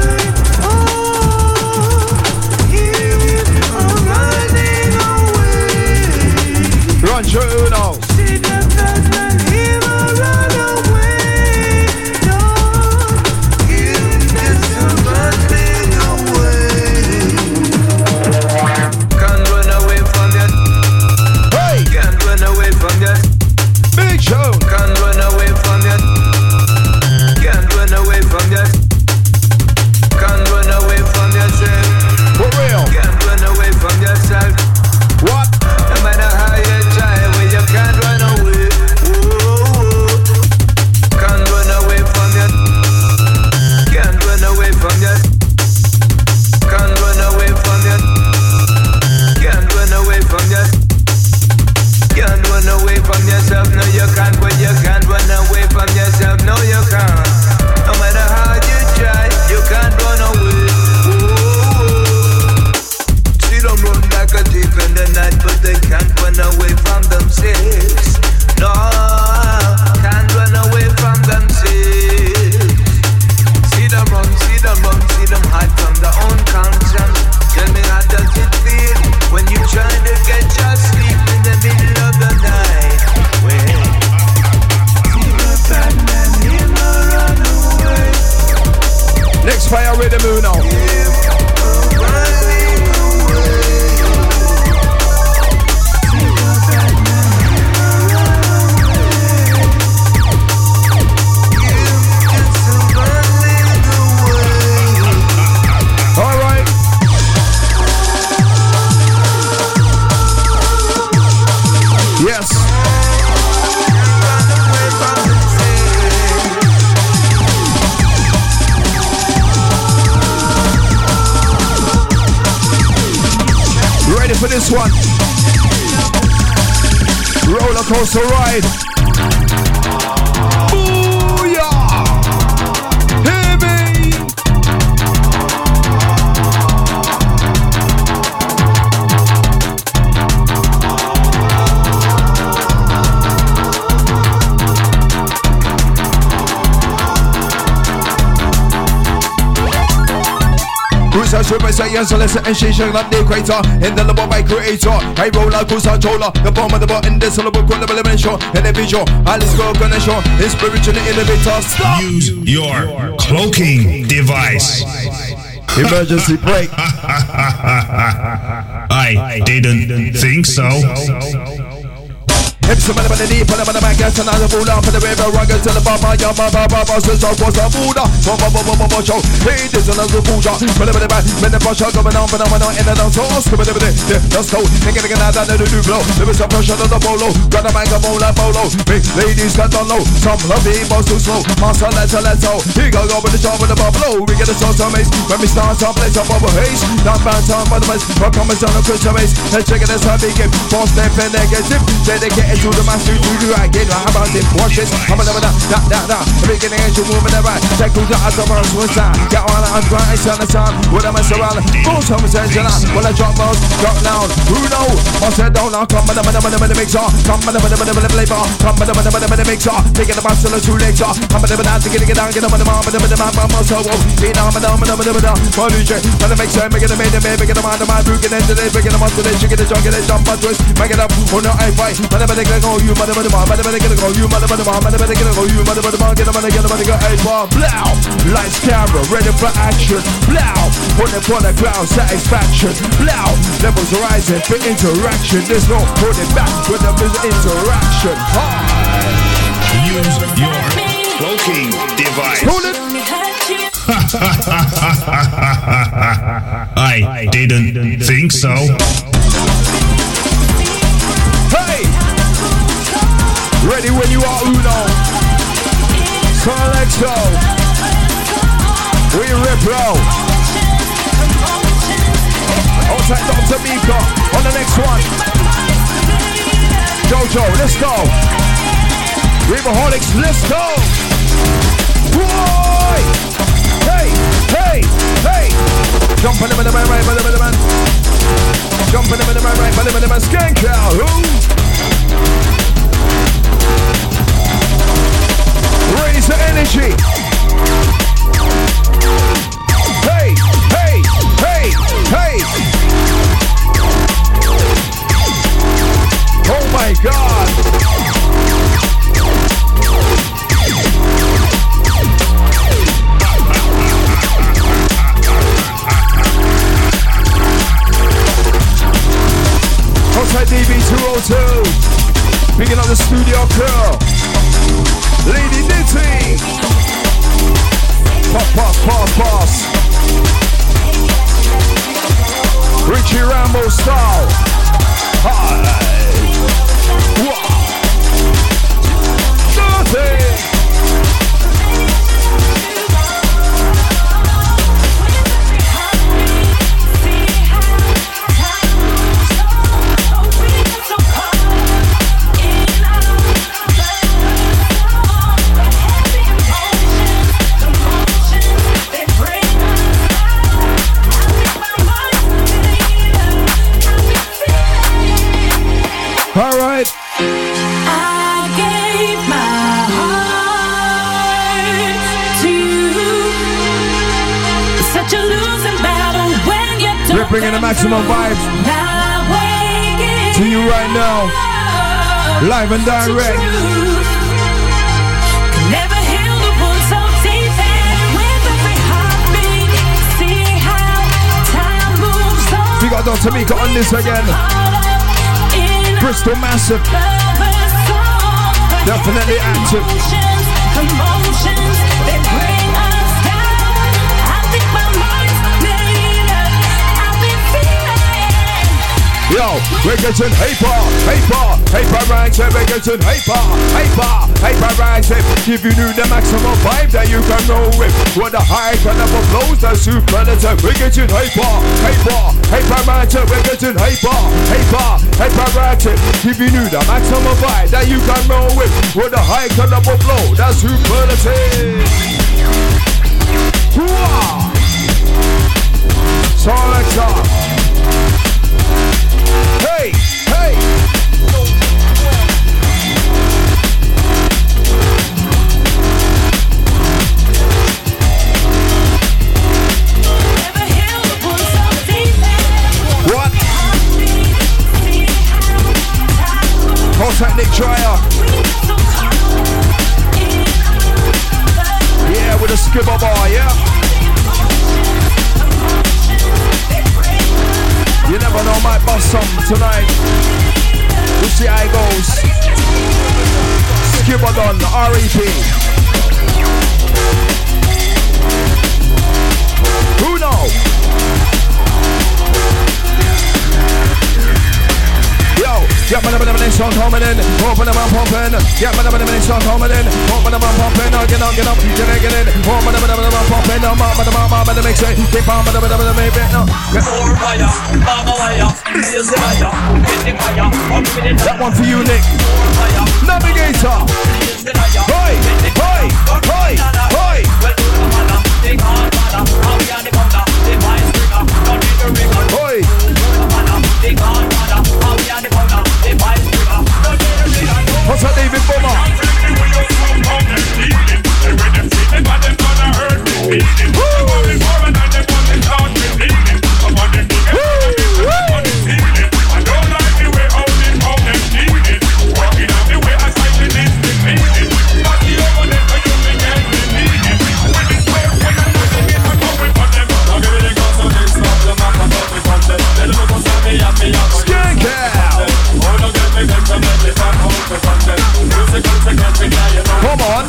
Rancho Uno. For this one, roller coaster ride. Booyah! Hey, baby. Cruiser super saiyan, so let's initiation up the equator. In the level by creator, I roll like cruise controller. The bomb of the button, this syllable called the show. And the visual, let's go gonna show. It's spiritually innovator. Stop! Use your cloaking device. Emergency brake. I didn't think so. If somebody the deep on the back, that's another fool out for the river, run to the baba, yama, says I was a Buddha. Show, hey, this is another Buddha. But the back, when the pressure coming on, phenomenal in the dance, let's go, take it again, I do blow. There is a pressure of the polo, got a mic of Mola Polo. Big ladies got on low, some love the boss too slow. Master, let's go. Here go with the job with the buffalo. We get a sauce on mace, when we start some place of bubble haze. Not bad time by the mess, but come on a Christmas. Let's check it as I begin. Force step and negative, dedicate to the master to do right. Get how about it? Watch this. I'm a never da. Beginning as you move in the right. Take to the other verse one side. Get on the grind, it's on the sun. When I mess around, full conversation. When I drop most, drop down. Who know? I said, don't know. Come on, the mixer. Come on, the flavor. Come on, the mixer. Taking the master to legs off. Come on, the down, get on the mom, the so be now, madam, for DJ. When the mixer, making the man, making the man, the man, bringing it today, bringing them up today, chicken the junk, get it jump on twist, make it up. Oh no, I fight. Go, you mother, you mother, get a bar, blow, lights, camera, ready for action, blow, put it on the ground, satisfaction, blow, levels rising for interaction, there's no putting back with the interaction. Use your cloaking device. Hold it. I didn't think so. Hey! Ready when you are, Uno. So let's go. We rip roll. Oh, Outside Dr. Mika on the next one. Jojo, let's go. Riverholics, let's go. Boy! Hey, hey, hey. Jump in the man, right, by the man. Jump in the man, right, by the man. Skank out, who? Raise the energy. Hey, hey, hey, hey. Oh my God. Outside DB202. Picking up the studio girl. Lady Nitty. Pass. Richie Rambo style. Hi. Wow. Nothing. All right. I gave my heart to you. Such a losing battle when you don't. We're bringing the maximum vibes to you right now, live and direct. Never heal the wound so deep, and with every heartbeat, see how time moves on. We got Dr. Mika on this again. Bristol Massive. Definitely active. Emotions, they bring us down. I think my mind's made up. I've been feeling. Yo, we're getting hyper ranks, we're getting hyper ranks. Give you the maximum vibe that you can roll with. What the high kind of flows that superlative. We're getting hyper ranks, we're getting hyper ranks. Give you the maximum vibe that you can roll with. What the high kind of flow that's superlative. Wow. Selector. Hey, hey. What? Contact Nick Dreyer. Yeah, with a skipper bar, yeah. You never know, might bust some tonight. We'll see how it goes. Skipper done, R.E.P. Who knows? Yo, yeah, man, the song coming in. Open them up, pumping. Yeah, man, the song coming in. Open them up, pumping. Get up, get in. Open them up, pumping. The mix it. Keep on, maybe no. That one for you, Nick. Navigator. Hey, hey, hey, hey. Hey. What's that, David Bomber? Come on.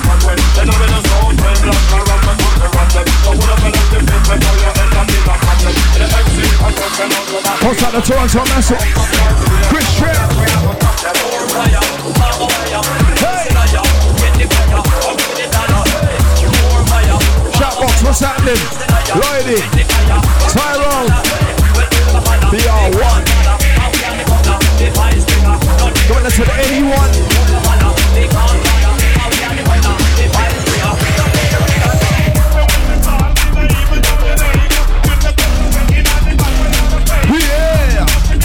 What's that, the Toronto Massive? Chris Tripp. Hey. Chatbox, what's happening? Lloydie. Tyrone. We are one. Coming to the anyone. Yeah.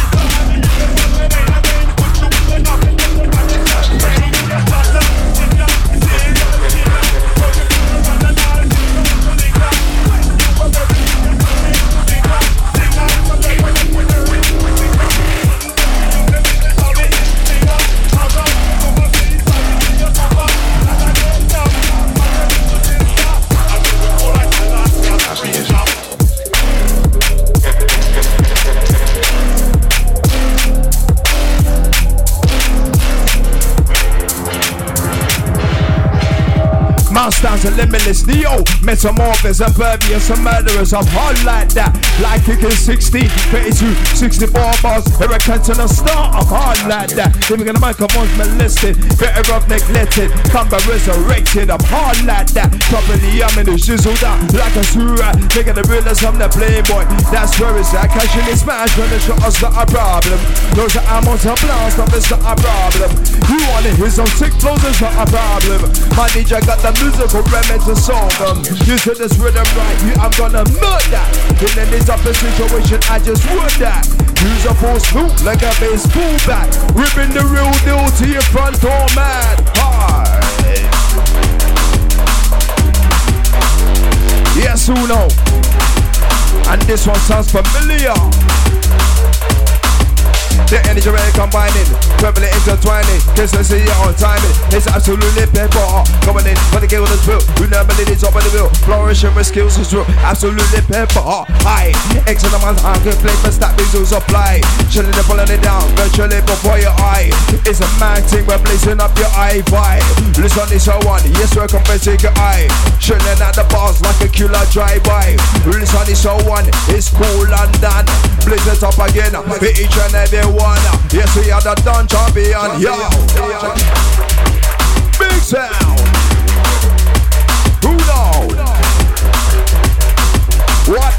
Stands and limitless, Neo, metamorphous, impervious, and murderers. I'm hard like that, like kicking 16, 32, 64 bars. Eric Cantona start, I'm hard like that. Living in the mic, I'm once molested, better off neglected. Come by resurrected, I'm hard like that. Properly, I'm in the shizzle down like a surah. Making the realest, I'm the playboy. That's where it's at. Cashing the smash when the shot's not a problem. Those are ammos and blast, it's not a problem. You want it, his own sick flows, it's not a problem. My DJ got the musical remedy to solve them. You said this rhythm right, I'm gonna murder. And then this up the situation, I just would that. Use a force loop like a baseball bat. Ripping the real deal to your front door, man. Hard. Yes, Uno. And this one sounds familiar. The energy really combining, prevalent intertwining. Consistency on timing, it's absolutely pepper. Coming in for the game with the drill. We never need it top of the wheel. Flourishing with skills is true. Absolutely pepper. High, excellent man's hand can play for stat visuals apply. Chilling and pulling it down, virtually before your eye. It's a man thing, we're blazing up your eye vibe. Listen, this one, yes, we're compressing your eye. Chilling at the bars like a killer drive-by. Listen, this one, it's cool and done. Blaze it up again for each and every one. Yes, we are the Don Champion. Yo, big sound. Who knows? What?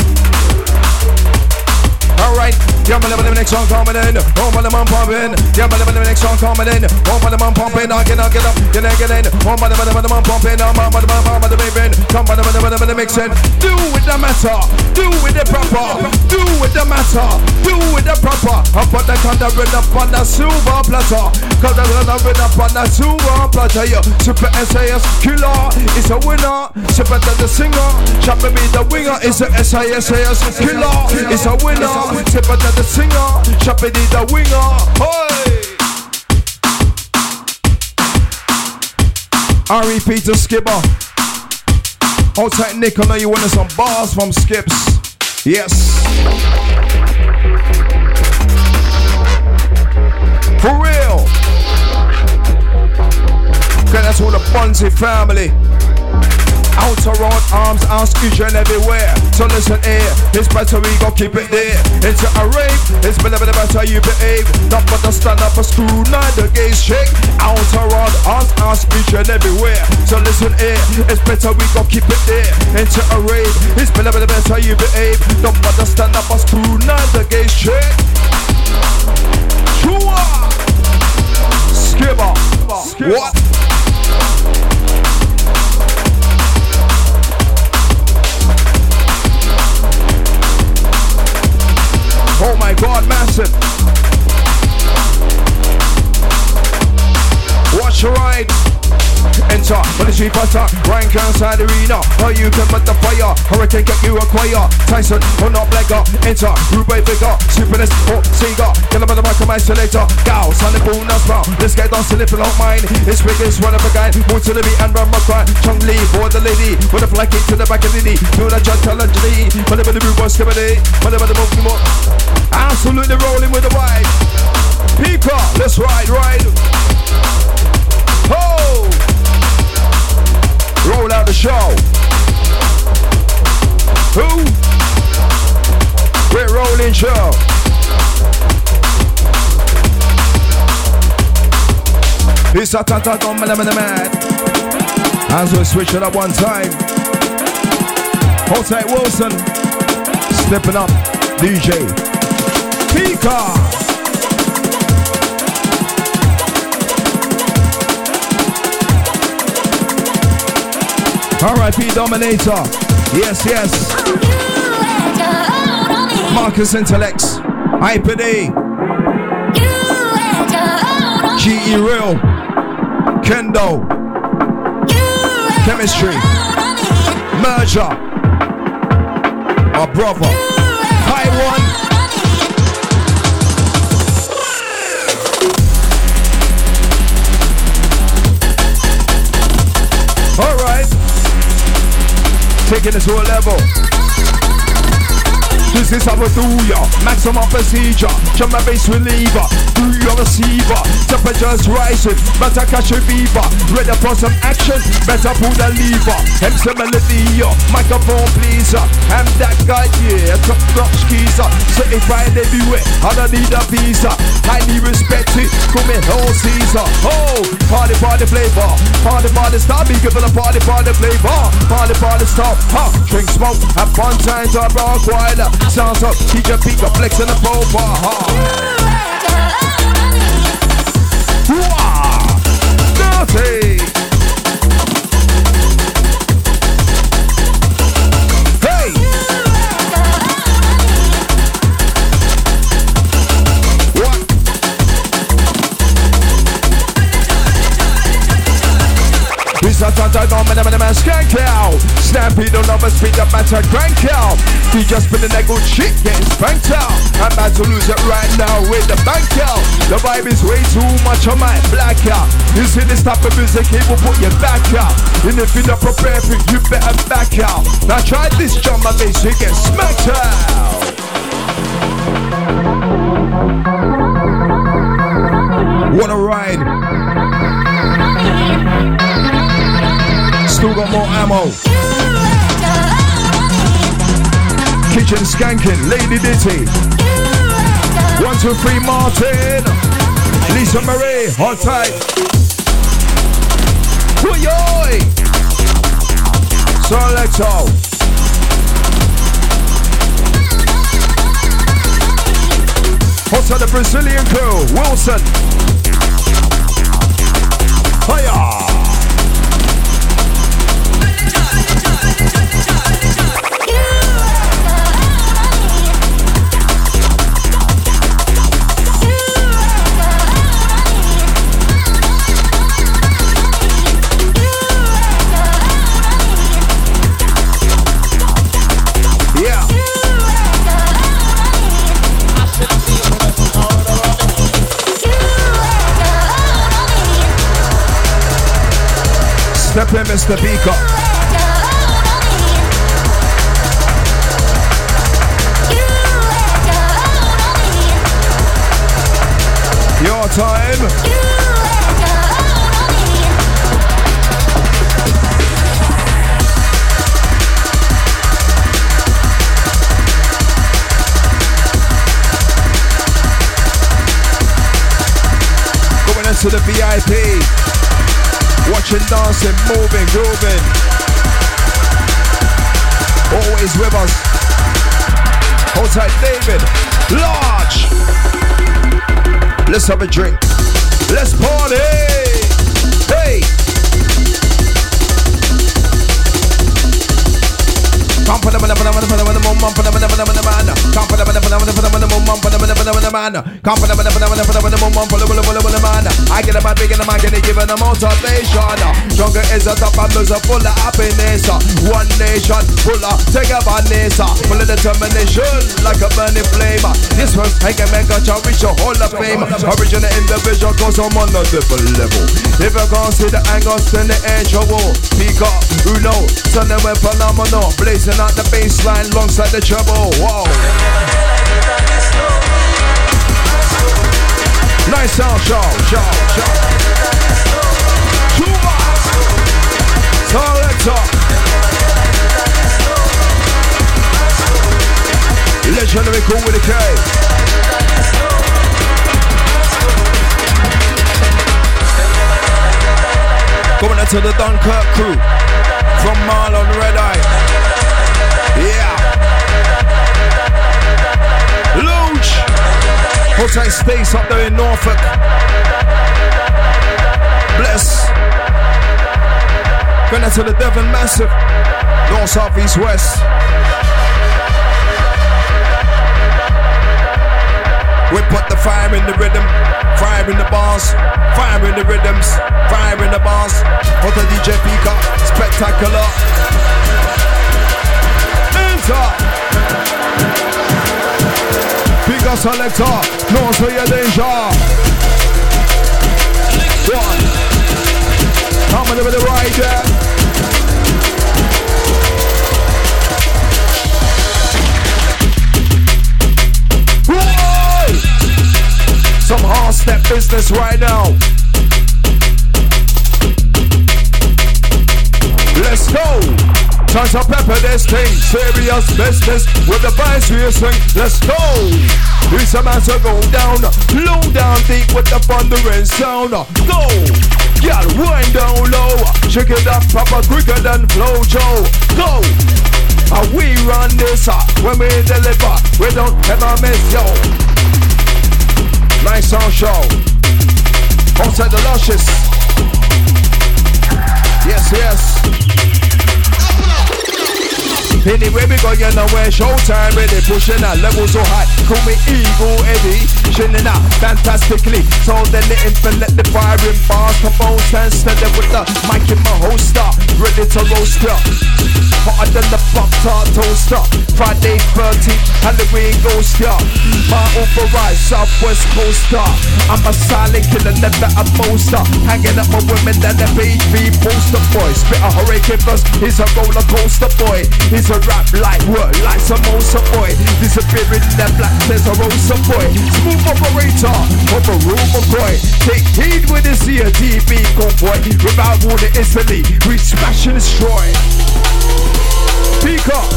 Alright, yeah, but the next song coming in. Oh, but the man pumping. Yeah, but the next song coming in. Oh, but the man pumping. I get up, get in. Oh, but the man pumping. I'm on the baby. Come by the mixing. Do with the matter. Do with the proper. Do with the matter. Do with the proper. I put the thunder rhythm on the silver platter. Cause the rhythm on the silver platter. Yeah, Super SAS killer is a winner. Super the singer. Chopper be the winger. Is a SAS killer. Is a winner. Tipper than the singer, Chappy the winger. Hey! R.E.P. to Skipper. Hold tight, Nick. I know you wanted some bars from Skips. Yes. For real. Okay, that's all the Bunzy family. Outer road, arms, each and everywhere. So listen here, it's better we go keep it there. Into a rave, it's better you behave. Not but the stand up a screw, not the gaze shake. Outer road, arms, each and everywhere. So listen here, it's better we go keep it there. Into a rave, it's better you behave. Not but the stand up a screw, not the gaze shake. Skipper. What? Oh my God, massive. Watch your ride. Enter on the street butter, rank outside the arena. Or you can put the fire, hurricane get you a choir. Tyson, or not Blagger. Enter, Ruby Bigger, Superness, or Seager. Get up on the mic of my selector. Gal, Sunny Boom, that's now. Let's get down to live without mine. It's biggest one of a guy. Move to the beat and run my cry. Chung Lee, for the lady. With a flag to the back of the knee. Do the judge, tell the G. Whatever the move was, skibberday. Whatever the move, more. Absolutely rolling with the vibe. People, let's ride. Oh! Roll out the show. Who? We're rolling show. It's a ta-ta-ta man. As we switch it up one time. Hold tight, Wilson. Stepping up, DJ. Speaker. R.I.P. Dominator. Yes, yes. Marcus Intellects. Hyper D. G.E. Real. Kendo. Chemistry. Merger. Our brother. High One. Alright. Taking it to a level. This is how we do ya. Maximum procedure. Jump my bass reliever. Do your receiver. Temperatures rising. Better catch a fever. Ready for some action. Better pull the lever. MC melody. Microphone pleaser. I'm that guy, yeah. Top notch geezer. Certified everywhere. I don't need a visa. Highly respected. Call me whole Caesar. Oh, party flavor. Party star. Be given a party flavor. Party star. Drink smoke. Have fun time to rock wilder. Sounds up, DJ Pika, flexing the profile. Wow, dirty. Hey. What? This is a man skank out. Stampede on over speed up matter crank out. He just spinning that good shit, getting spanked out. I'm about to lose it right now with the bank out. The vibe is way too much, I might black out. You see this type of music, it will put you back out. And if you're not prepared for it, you better back out. Now try this drum, my bass, you get smacked out. Wanna ride? Still got more ammo. Kitchen skanking, Lady Ditty. 1, 2, 3, Martin. Lisa Marie, hot tight. Oi! Selecto. Hot the Brazilian crew, Wilson. Hiya! Step in, Mr. Beaker. Your time. Going into the VIP. Watching, dancing, moving, grooving. Always with us. Hold tight, David. Large. Let's have a drink. Let's party. Hey. I get a man big and a man getting given a motivation. Jungle is a top and there's a full of happiness. One nation full of togetherness, full of determination like a burning flame. This one's I can make a child reach a hall of fame. Original individual cause I'm on a different level. If I can't see the angles, then the air trouble. Speak up, who knows? Sunday went phenomenal, blazing out the baseline alongside the treble. Whoa. Nice sound, show. Chuba. Selector. Legendary cool with a K. Going into the Dunkirk crew from Marlon Red Eye. Yeah. Luch. Hotel States up there in Norfolk. Bless. Going out to the Devon Massive. North, south, east, west. We put the fire in the rhythm, fire in the bars, fire in the rhythms, fire in the bars. Hotel DJ Pika, spectacular. Enter. Pika selector, no so you're danger. One. Come on with the right there. Some hard step business right now. Let's go. Time to pepper this thing. Serious business with the vice we sing. Let's go. It's a man to go down. Low down deep with the thundering sound. Go. Y'all wind down low. Check it up proper quicker than Flojo. Go. We run this when we deliver. We don't ever miss yo. Nice sound show. Outside the luscious. Yes, yes. Anyway, we go, you know where showtime ready. Pushing our level so high. Call me Eagle Eddie. Shining out fantastically. So then the infinite, the firing bars. Come on, stand steady with the mic in my holster. Ready to roast ya. Hotter than the Pop-Tart toaster. Friday 13th, Halloween ghost ya. My authorized Southwest coaster. I'm a silent killer, never a poster. Hanging up my women than the page B poster boy. Spit a hurricane bus, he's a roller coaster boy. He's a rap like what? Like Samosa boy. Disappearing in the black, there's a rosa boy. Smooth operator, of a rumor boy. Take heed with this here TV convoy. Without water instantly, we smash and destroy. Peak up.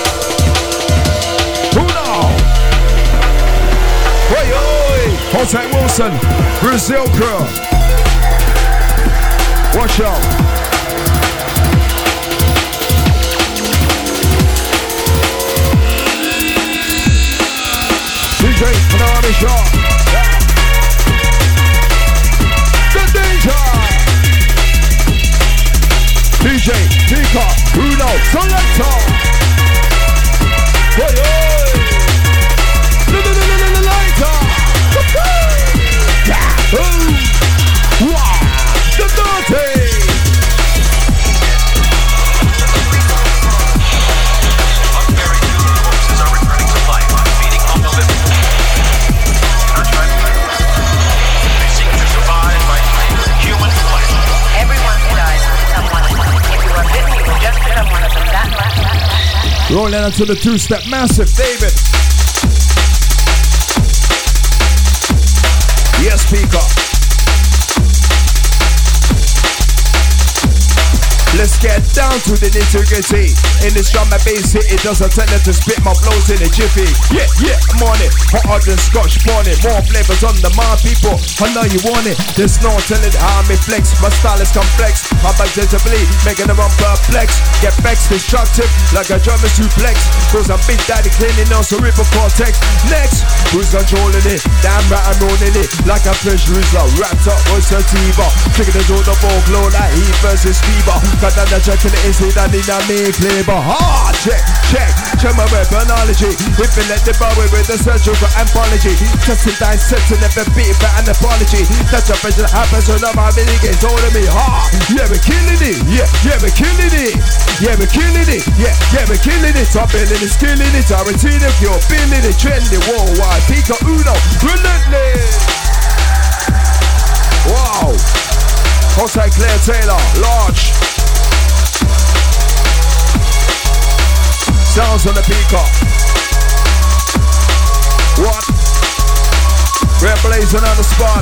Who now? Oi, oi. Jose Wilson, Brazil girl. Watch out. DJ Panami Shaw. The danger. DJ Pika Uno Selector. Oi, oi. Lighter. Wow. The dirty. Rolling onto the two-step massive, David. Yes, speaker. Let's get down to the nitty-gritty. In this drum and bass hit, it doesn't tell them to spit my flows in a jiffy. Yeah, yeah, I'm on it. Hotter than Scotch bonnet. More flavors on the mind, people. I know you want it. There's no telling how me flex. My style is complex. My bags to bleed, making them perplex. Get vexed, destructive, like a German suplex. Cause I'm Big Daddy cleaning out cerebral cortex. Next, who's controlling it? Damn right, I'm rolling it. Like a fresh Rizla, wrapped up with sativa. Taking the door, the ball glow like heat versus fever. Got that check in the inside, I need that make flavor. Hard check, check my weaponology. If you let the bow with the surgical anthology. Testing, dissecting, never beat for an apology. That's a pressure that happens when my mini gets hold of me. Hard, yeah, we're killing it. Yeah, we're killing it. Yeah, we're killing it. Yeah, we're killing it. I'm building it, skilling it. I'm routine if you're feeling it. Trendy, worldwide. Pika Uno, relentless. Wow. Jose Claire Taylor, large. Sounds on the peacock. What? We're blazing on the spot.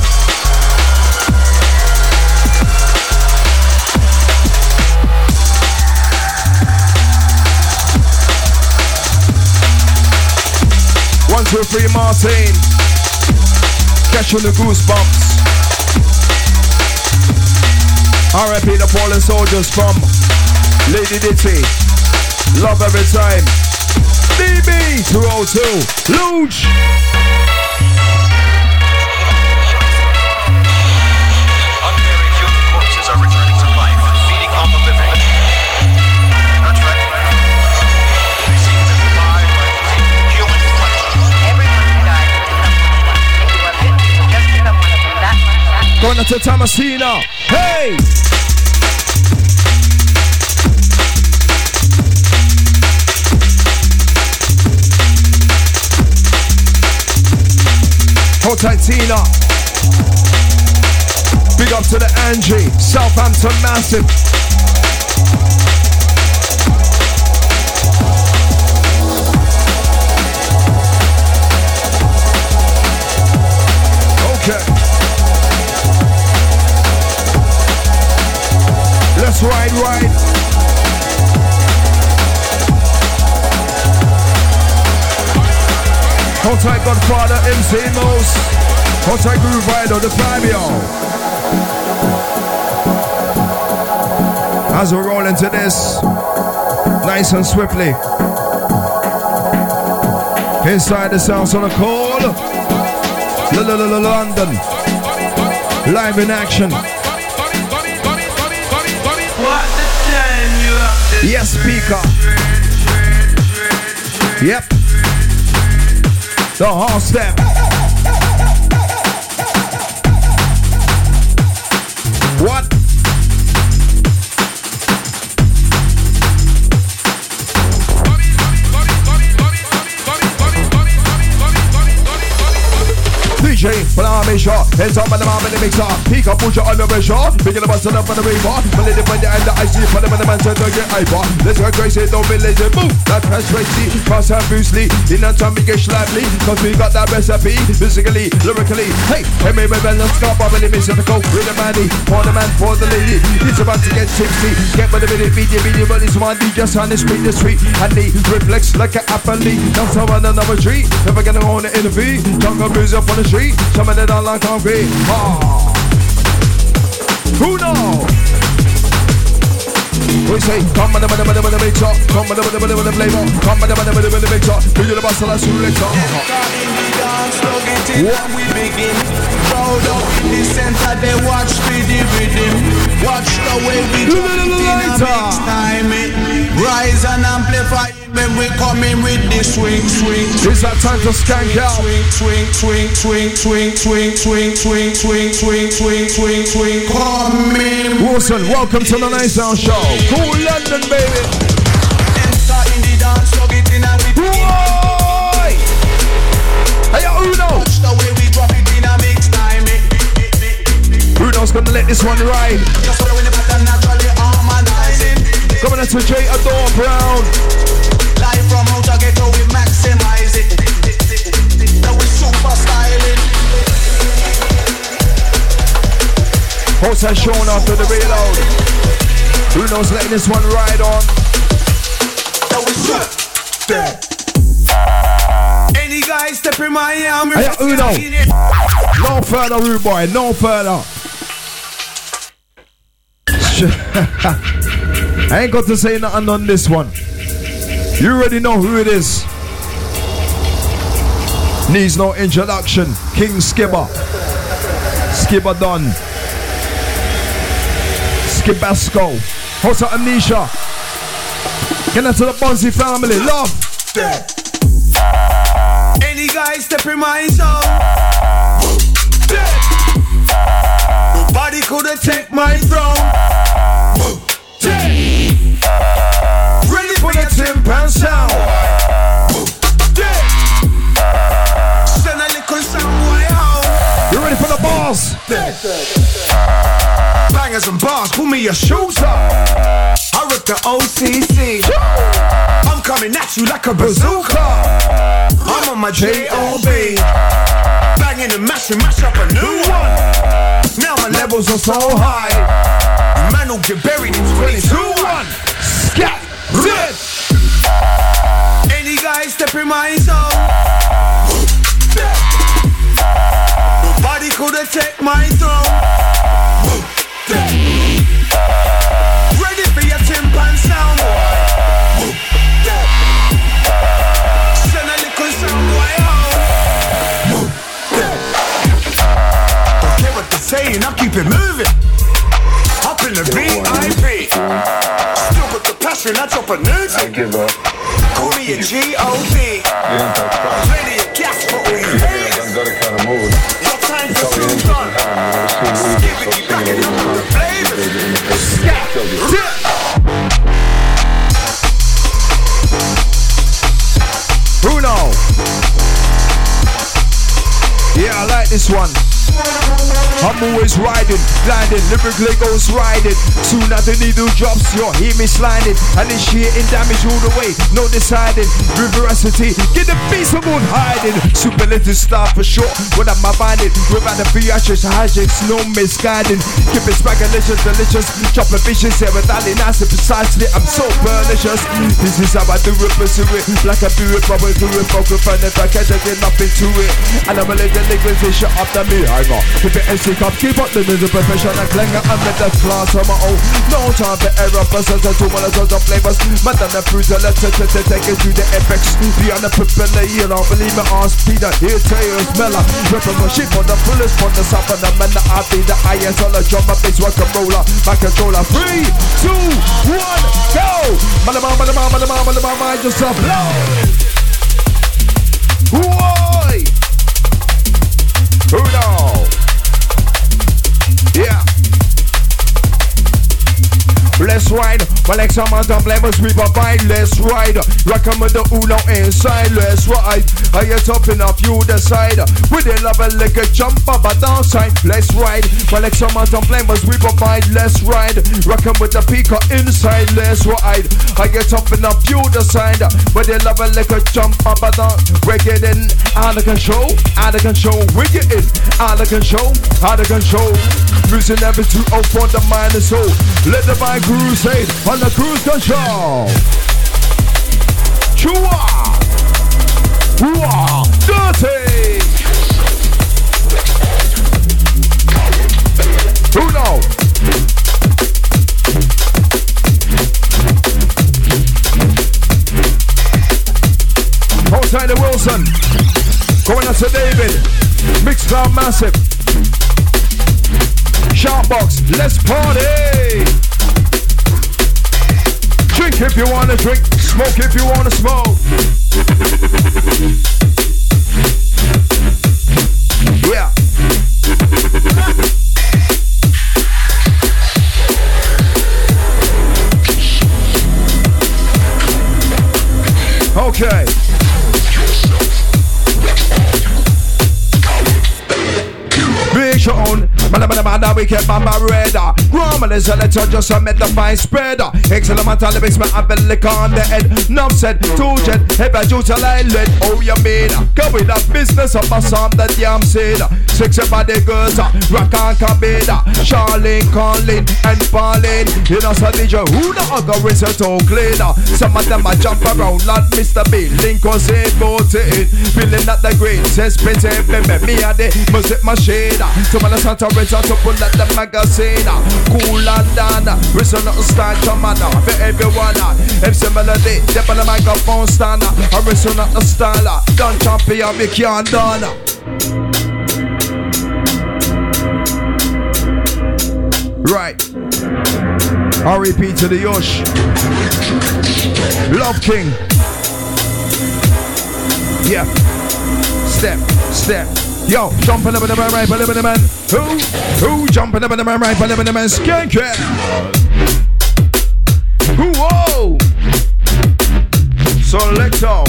One, two, three, Martin. Catching the goosebumps. R.I.P. the fallen soldiers from Lady Ditty. Love every time. DB 202. Luge. Going to Thomasina. Hey! Hold tight, Tina. Big up to the Angie. Southampton Massive. Let's ride. Hold tight, Godfather, MC Mouse. Hold tight, Groove Rider, the Fabio. As we roll into this, nice and swiftly. Inside the sounds on a call. London. Live in action. Yes, speaker. Yep. The hard step. What? DJ, but I'm a shot. Heads up and the mom in the mixer. Peek up, push it on the pressure. Picking the button up on the river. But let it find the end that I see. Put them in the man to get hyper. Let's go crazy, don't be lazy. Move. That has Tracy. Cross and Bruce Lee. In that time we get lively. Cause we got that recipe. Physically, lyrically. Hey, maybe let's go. But when they miss it, go with the money. For the man, for the lady. It's about to get tipsy. Get by the minute, media, but it's one D. Just on the street, And the reflex like an apple leaf. Now someone another tree. Never gonna own the interview. Jungle music on the street. Some of them don't like concrete. Who knows? We say, come on the mix up. Come on the flavor. Come on the mix up. Do you the boss of the selector? What? We begin. Crowd up in the center, they watch the rhythm. Watch the way we do it in a mix time. Rise and amplify when we come in with the swing. It's that time to skank out. Swing. Come in. Wilson, welcome to the Night Sound Show. Cool London, baby. Enter in the dance, plug it in and we begin. Hey, Uno. Watch the way we drop it in a mix time. Uno's gonna let this one ride. Just following the pattern, naturally harmonizing. Coming out to J. Adore Brown. Live from outer ghetto, we maximize it. Now we super styling. Host has shown after the reload. Uno's letting this one ride on. Now we super. Any guy step in my arm. Hey, Uno. No further, rude boy. No further. I ain't got to say nothing on this one. You already know who it is. Needs no introduction. King Skibber. Skibber Don. Skibasco. Host of Amnesia. Get into the Bonzi family. Love. Any guy step in my zone. Nobody could take my throne. Ready for the timpan sound. Send a little sound way home. You ready for the boss? Bangers and bars, pull me your shoes up. I rip the OCC. I'm coming at you like a bazooka. I'm on my J.O.B. Banging and mash up a new one. Now my levels are so high. Man will get buried in 22-1. Scat. Red. Any guy step in my zone. Nobody could have take my throne. Ready for your timpan sound. Send a little sound way home. Don't care what they're saying, I'll keep it moving. Up in the VIP. Still got the passion, I drop a nude. I give up. Call me a G.O.D. Plenty of gas for all you haters. I've got a kind of mood. Your time's are soon done. Bruno. Yeah, I like this one. I'm always riding, blinding, lyrically goes riding. Soon as the needle drops, you'll hear me sliding. Initiating damage all the way, no deciding. Veracity, get the beast of one hiding. Superlative star for sure, when I'm binding. Without the theatrics, hijinks, no misguiding. Keep it swagalicious, delicious. Chopping vicious, yeah, without it nice and precisely. I'm so pernicious. This is how I do it, pursue it. Like I do it, bubble through it, focus on it. I can't get nothing to it. And I'm a little liquidation after me, hang on. Keep it MC cup, keep up the middle professional clanger. I'm in the class on my own. No time for error, persons and two minutes of flavors. Madame the fruit, let's take it to the apex. Beyond the propeller, you don't believe me, ask Peter. Here, Taylor's Mella. Ripping my shit on the fullest, on the south and the men that I be the highest on the drum, my bass, rock and roller, my controller. 3, 2, 1, go! Malama, mind yourself, blow! Whoa! Who knows? Yeah. Let's ride, well, like some other blamers we provide. Let's ride, rock with the Uno inside. Let's ride, I get up in a few decide. With a level like a jumper, but downside. Let's ride, well, like some other blamers we provide. Let's ride, rock with the peaker inside. Let's ride, I get up in a few decide. With a level like a jumper, but down. We're getting out of control, we're getting out of control, losing every 2-0 for the mind and soul. Let the mind crusade on the cruise control. Chua, whoa, dirty. Who knows? Outside the Wilson, going out to David, Mixed Cloud Massive. Shoutbox, let's party! Drink if you wanna drink, smoke if you wanna smoke. Yeah. Okay. Big your own, man, we kept my radar. Roman is a letter, just a metaphor spreader. Excellent mental lyrics, man, I belly on the head. Numb said, 2 jet, hey, but you tell I let, oh, you mean? Go with the business of my son that yam said. 6 body girls, rock and cabeda. Charlene, Colin, and Pauline. You know, so DJ, who the other is a toe cleaner? Some of them I jump around like Mr. B. Lincoln said, voted. Feeling that the greatest, pity, me and the music machine. To my Santa Rita to pull at the magazine. Cool and down, listen to start your manner. For everyone, MC Melody, step on the microphone stand. I listen at the style. Don't champion, we can't done. Right. R.E.P. to the Yosh. Love King. Yeah. Step. Yo, jumping up in the man, right, but living the man. Who jumping up in the man, right, but living the man. Skanker. Whoa. Selecto.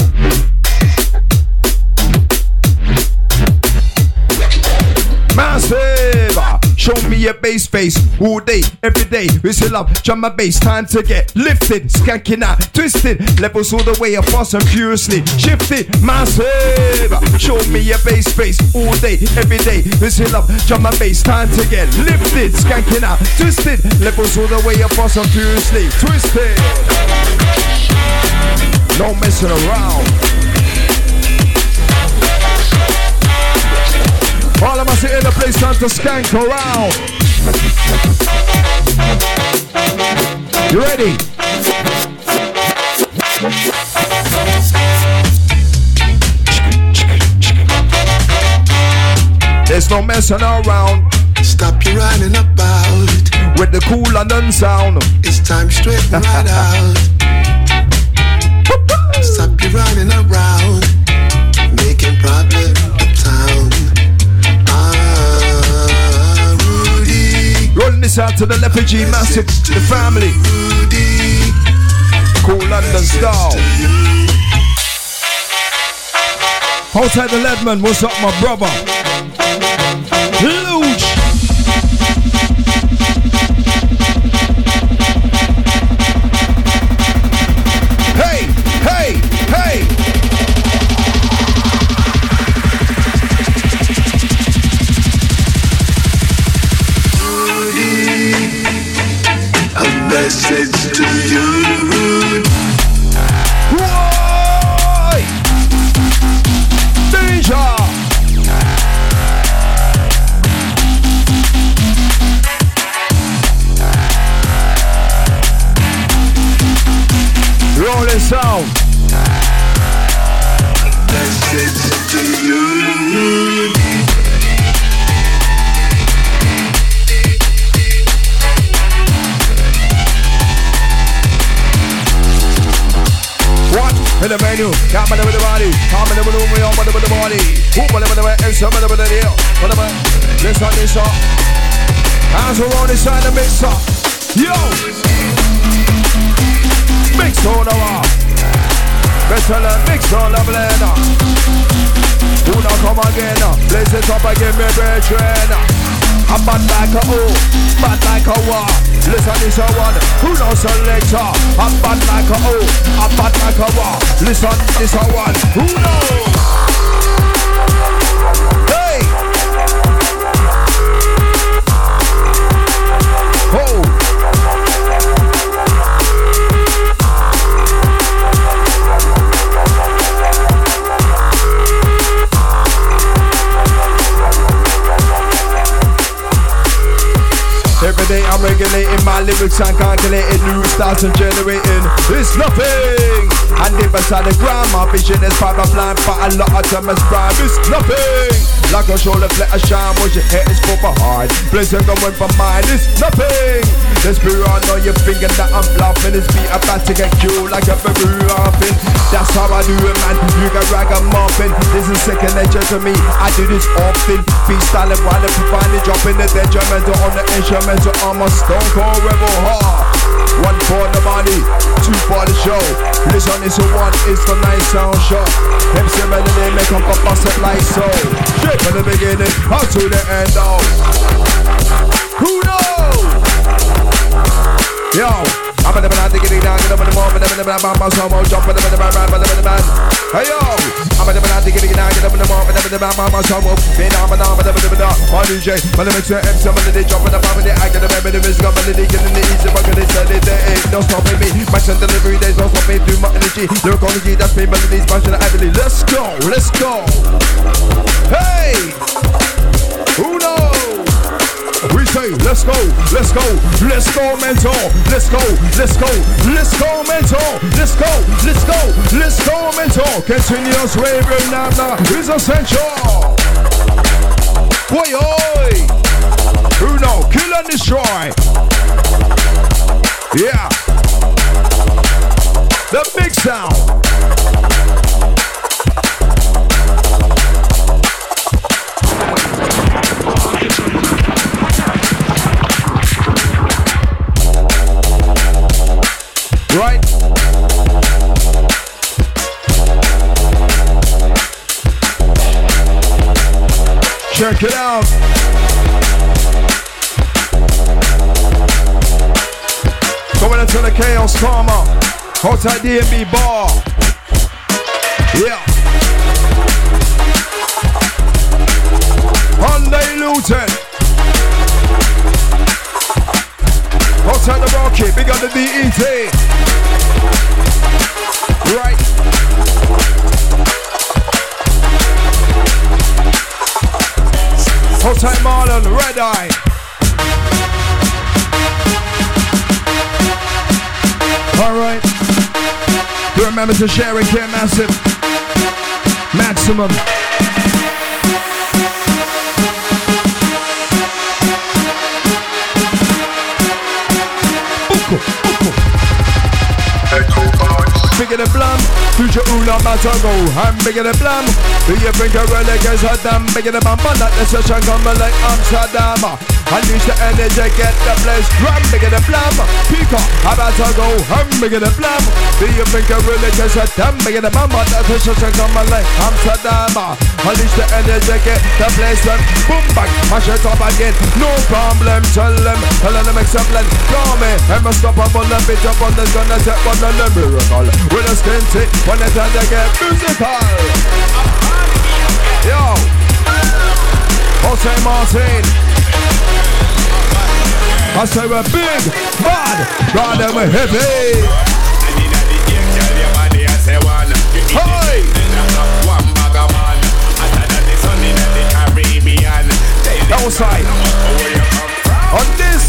Massive. Show me your bass face all day, every day. We still up, drum my bass, time to get lifted, skanking out, twisted, levels all the way up fast and furiously shifted, massive. Show me your bass face all day, every day. We still up, drum my bass, time to get lifted, skanking out, twisted, levels all the way up fast and furiously twisted. No messing around. All of us in the place, time to skank around. You ready? There's no messing around. Stop your running about with the cool London sound. It's time to straighten right out. Stop your running around, making problems uptown. Rudy, this out to the Leopard G Massive, the family. Cool London style. Hold tight the Leadman, what's up my brother? Luge. Hey, hey, hey. A message to you. Why? Danger. Rolling sound. Message to you. What? In the menu, got my with the body, come in the room, we all with the body. Who will never and some of the deal? Whatever, this on this up. Hands are on this side of mix up. Yo! Mix on the wall. Better than mix on the blender. Who now come again? Blaze it up again, me brethren. I'm bad like a O, bad like a war. Listen, this a one. Who knows selector? I'm bad like a O, I'm bad like a war. Listen, this a one. Who knows? Hey! Oh! Every day I'm regulating my lyrics and calculating new styles and generating. It's nothing. And deep inside the ground, my vision is fiber blind, but a lot of them is prime. It's nothing. Like a shoulder flat a shine, was your head is proper hard. Blazing going for mine. It's nothing. Let's be on your finger that I'm bluffing. This beat about to get you like a baby rapping. That's how I do it, man. You can rag a muffin. This is second nature to me. I do this often. Freestyling while I'm finally dropping the detrimental on the instrumental. I'm a stone cold rebel hard. One for the money, two for the show. Listen, this one is the nice sound show. MC melody make up a bust it like so. Straight from the beginning, up to the end, oh. Who knows? Yo, I'm gonna get down, get up in the moment, I'm gonna my soul, jump in the man. Hey yo, I'm gonna get down, get up in the moment, I'm gonna my soul, my DJ, my mixer, MC, melody, jump in the family, I get the memory, the music, melody, getting the easy, but gonna sell it, there ain't no stopping me. My son delivery, there's no stopping through my energy. Lyricology, that's me, melodies, passion, I believe. Let's go, let's go. Hey, who knows? We say, let's go, let's go, let's go, mentor, let's go, let's go, let's go, mentor, let's go, let's go, let's go, mentor. Continuous raving now is essential. Boy, oi, who know, kill and destroy. Yeah, the big sound. Right? Check it out. Going into the Chaos Karma. Hold tight D&B bar. Yeah. Hyundai Luton. Outside the Rocky, big on the DET. Right. Outside Marlon, Red Eye. Alright. Do remember to share it, care massive. Maximum. Bigger than blam, future una matango. I'm bigger than blam. Do you bring a relic as a damn bigger than bam? But not the such a come like Amsterdam. Unleash the energy, get the place. Ram, make it a blam. Pico, about to go. Make it a blam. Do you think you're really just a damn? Make it a mama. That's a shot on my leg. Amsterdam. Unleash the energy, get the place. Boom, bang. Mash it up again. No problem. Tell them excellent. Call me. I'm a stop up on the bitch up on the gonna take on the miracle. With a skin tick. When it's time to get musical. Yo. Jose Martin. I say we're big, bad, God and we're heavy. Hey! Outside. On this.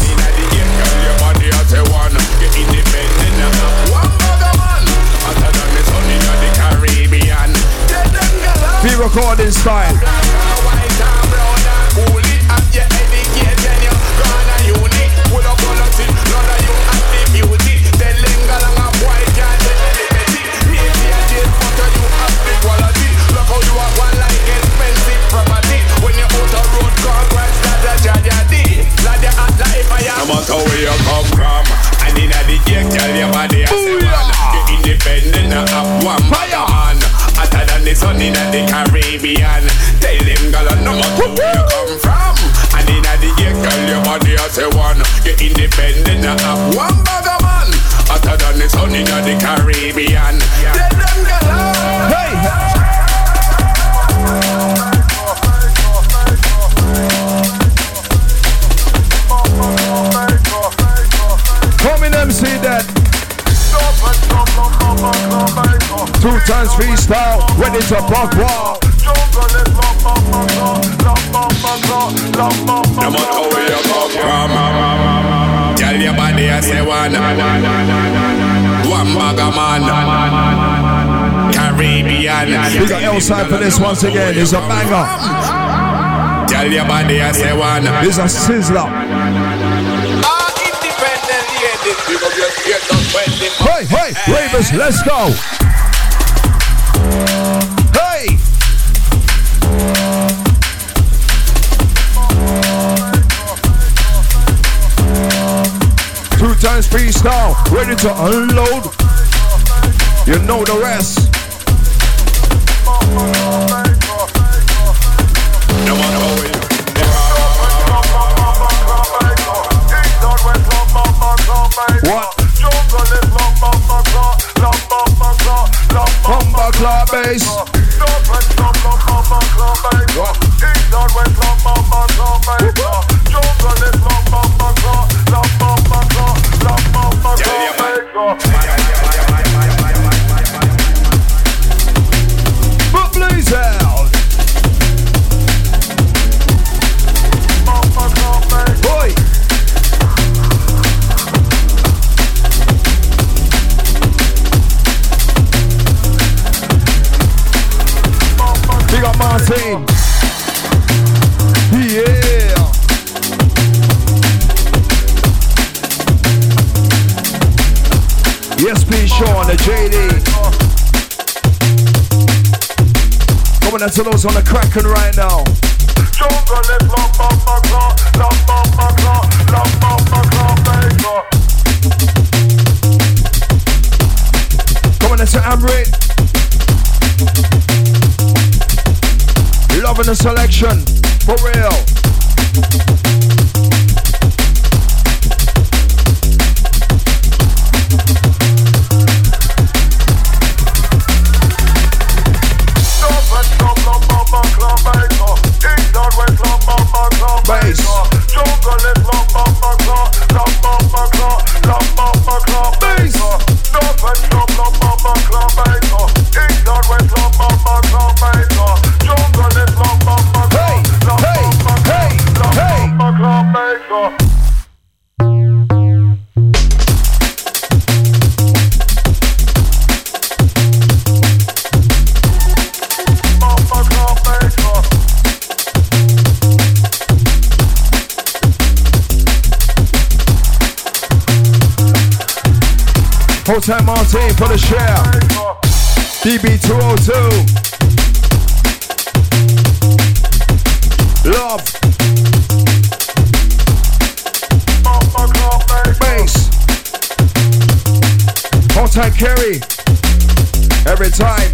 Be recording style. No matter where you come from, and in the gate, tell your body I say one. You're independent, not have one man. Hotter than the sun in the Caribbean. Tell them, girl, no matter where you come from, and in the gate, tell your body I say one. You're independent, not have one man. Hotter than the sun in the Caribbean. Tell them, girl, hey. Come in MC that. 2 times freestyle, ready to buck wall. No matter where you come from, tell your body I say one. One bag of man. Caribbean. We got L-side for this once again. It's a banger. Tell your body I say one. It's a sizzler. Hey, hey, Ravens, let's go. Hey. Two times freestyle, ready to unload. You know the rest. No matter how we what? Bumba clap bass. But blaze out. Boy. We got Martin. Yeah. Yes, please, Sean, the JD. Coming out to those on the cracking right now. Coming out to Amrit. Loving the selection, for real. Bass. Hotel Martin for the share. DB202. Love. Kerry. Every time.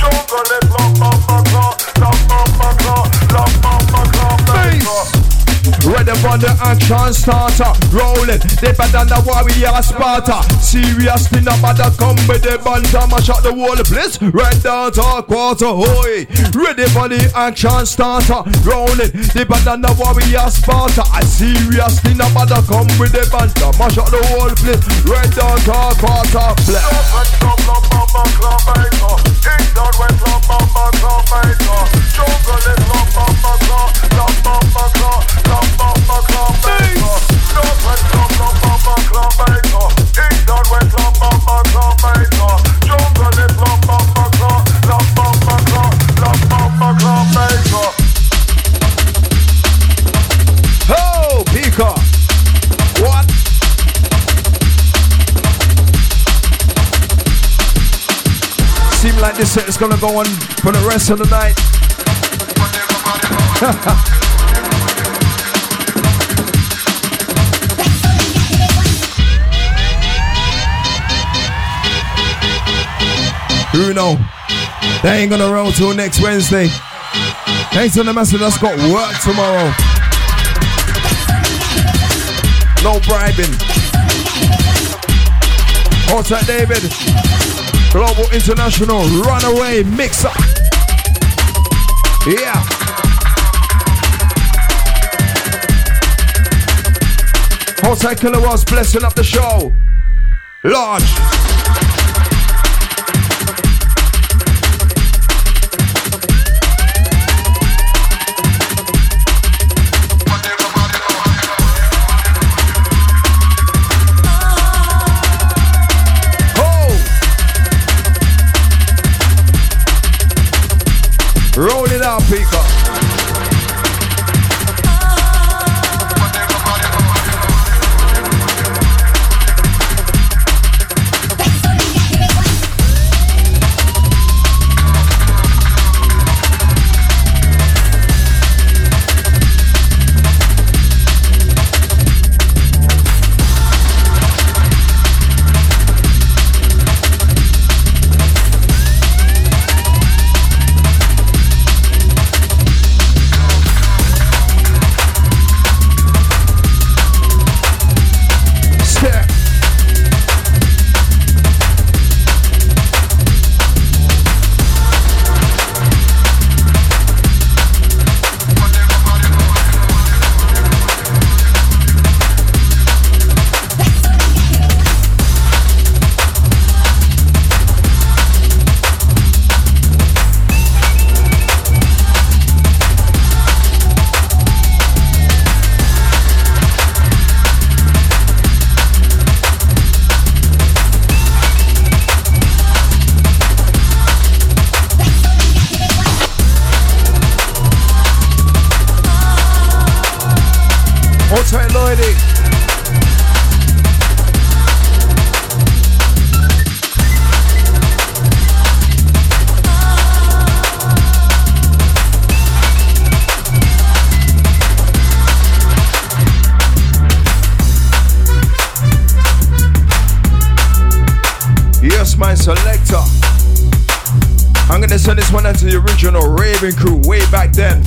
Bass. Ready for the action starter. Rolling, deeper than the warrior Sparta. Serious thing about the come with the banter. Mash up the whole place. Right down to a quarter. Oi. Ready for the action starter. Rolling, deeper than the warrior Sparta. A serious thing about the come with the banter. Mash up the whole place. Right down to a quarter. Oh, Pika. What? Seem like this set is gonna go on for the rest of the night. Who know? They ain't gonna roll till next Wednesday. Thanks to the message that's got work tomorrow. No bribing. Hotel David. Global International Runaway Mixer. Yeah. Hotel Killer was blessing up the show. Large. Roll it out, Pika. Selector. I'm gonna send this one out to the original Raven crew way back then.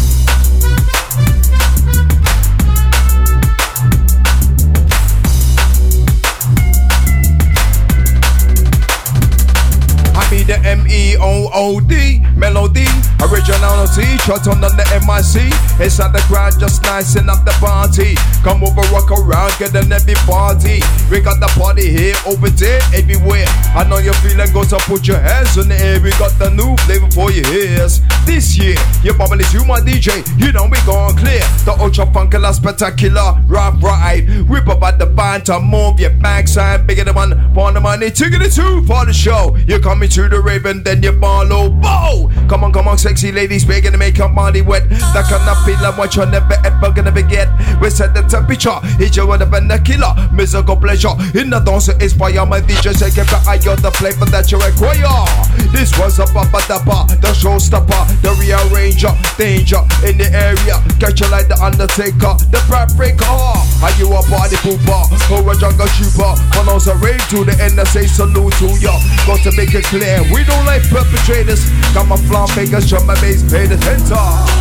I mean the MEOOD melody, originality, shot on the MIC. It's at the crowd, just nicing up the party. Come over, rock around, get an every party. We got the party here, over there, everywhere. I know you're feeling good, so put your hands in the air. We got the new flavor for your ears. This year, you're bubbling to my DJ. You know we gone clear. The ultra funky, spectacular rock ride. Whip up at the band to move your backside. Bigger than one for the money, taking it two for the show. You're coming to the Raven, then you follow. Bow! Come on, sexy ladies, we're gonna make your body wet. That kind of feeling what you're never ever gonna forget. We set the temperature. Hit you with a bend killer, musical pleasure. In the dance is fire, my DJ say get back. I got the flavor that you require. This was a papa dapper, the showstopper, the rearranger, danger in the area. Catch you like the Undertaker, the fabricator. Are you a party pooper or a jungle trooper? Pronounce a rave to the end and say salute to ya. Got to make it clear, we don't like perpetrators. Got my flan fingers, drum my bass, pay the center.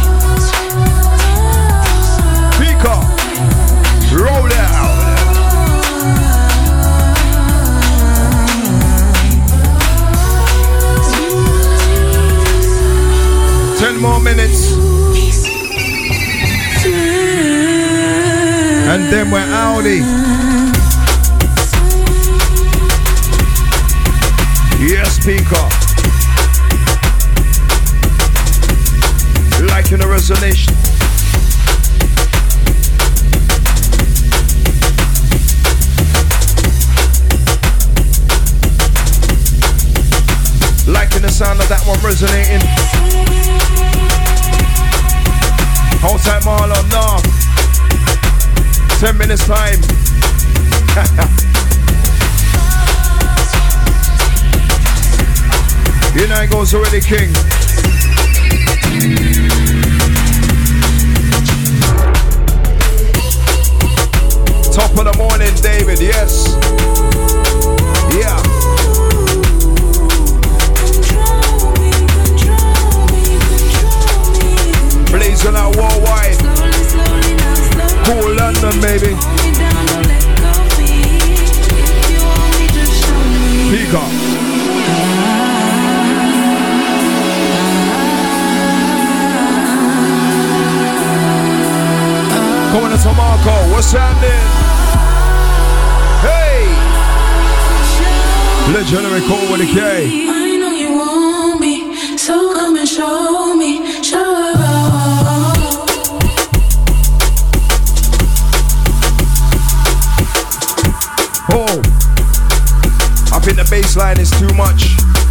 Pika, roll out. 10 more minutes. And then we're outie. Yes, Pika. Liking the resonation. Liking the sound of that one resonating. Hold tight, Marlon, no. 10 minutes time. You know it goes already, King. Top of the morning, David, yes. Yeah. Blazing out worldwide. Cool London, baby. Pika. Coming to Marco, what's happening? Hey! Legendary Cole with a K. I know you want me, so come and show me, show up. Oh, I think the bass line is too much.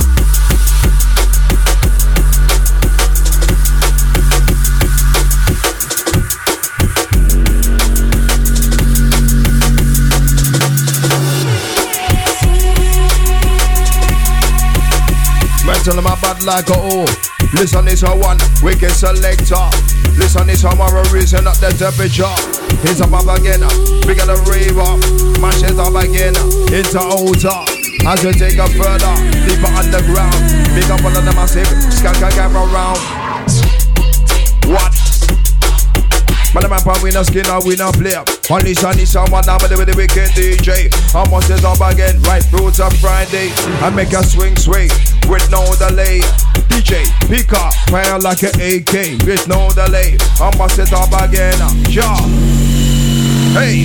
Tell them I bad like a O. Listen, it's a one wicked selector. Listen, it's how my reason up the temperature. It's a pop again, bigger the rave up. Mash it up again, into outer. As we take it further, deeper underground. Big up on the massive, skank and camera round. What? Man, the man pan win a skin or win a player. Only sunny someone down with the wicked DJ. I must sit up again right through to Friday. I make a swing sway with no delay. DJ, pick up, fire like an AK with no delay. I must sit up again. Yeah. Hey.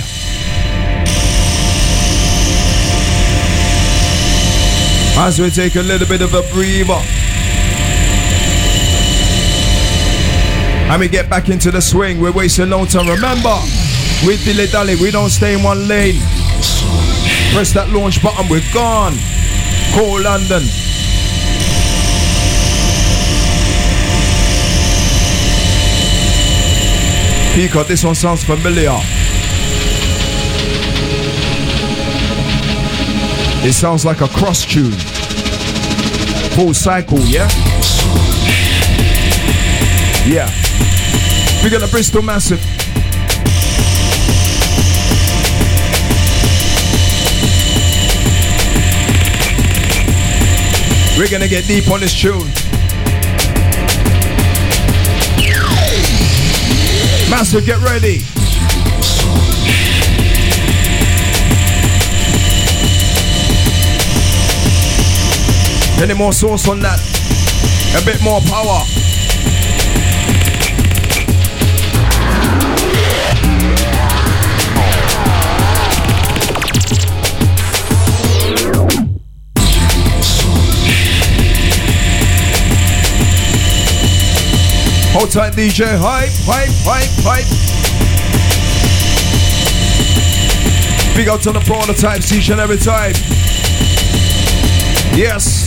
As we take a little bit of a breather. And we get back into the swing, we're wasting no time. Remember, with Dilly Dally, we don't stay in one lane. Press that launch button, we're gone. Call London. Pika, this one sounds familiar. It sounds like a cross tune. Full cycle, yeah? Yeah. We got a Bristol Massive. We're gonna get deep on this tune. Massive, get ready. Any more sauce on that? A bit more power. Hold tight, DJ. Hype, hype, hype, hype. Big out to the prototypes each and every time. Yes.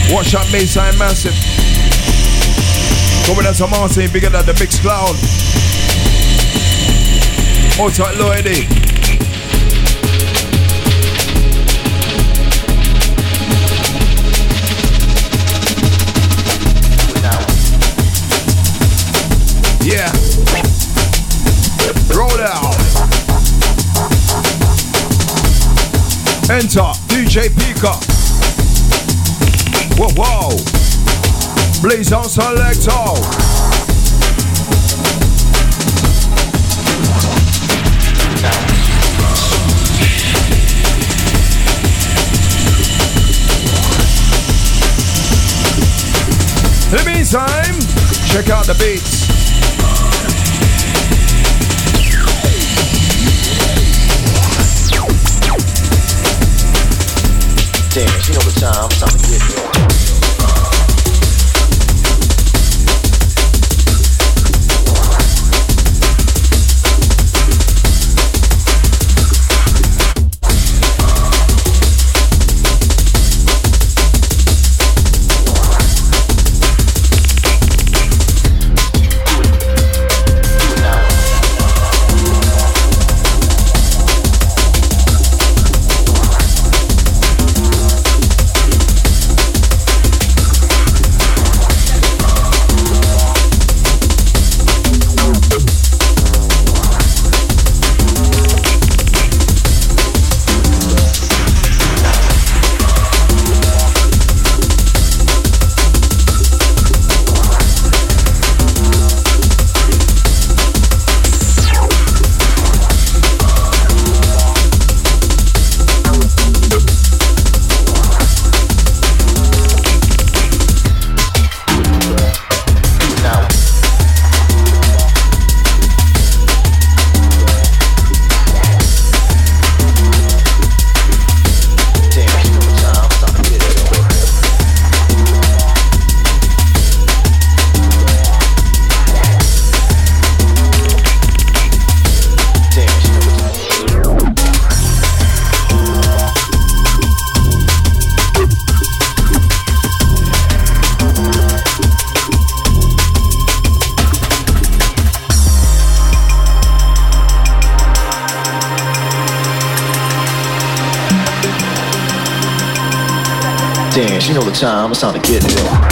Watch out, Mayside Massive. Coming out to Martin, bigger than the Mixed Cloud. Hold tight, Lloydie. Yeah. Roll out. Enter DJ Pika. Whoa, whoa. Blaze on Selector. In the meantime, check out the beats. Damn, you know the time, it's time to get there. Dance, you know the time, it's time to get there.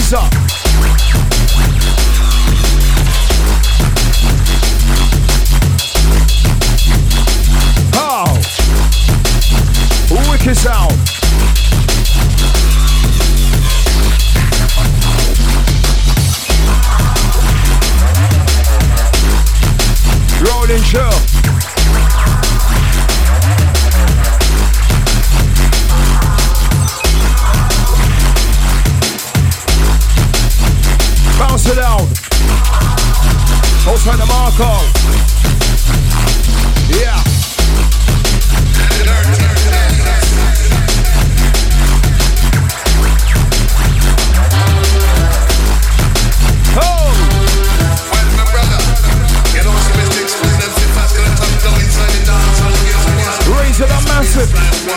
mix up. Oh, wicked sound. Rolling show. Bounce it out. Outside the Marco. Yeah. Raise it up massive.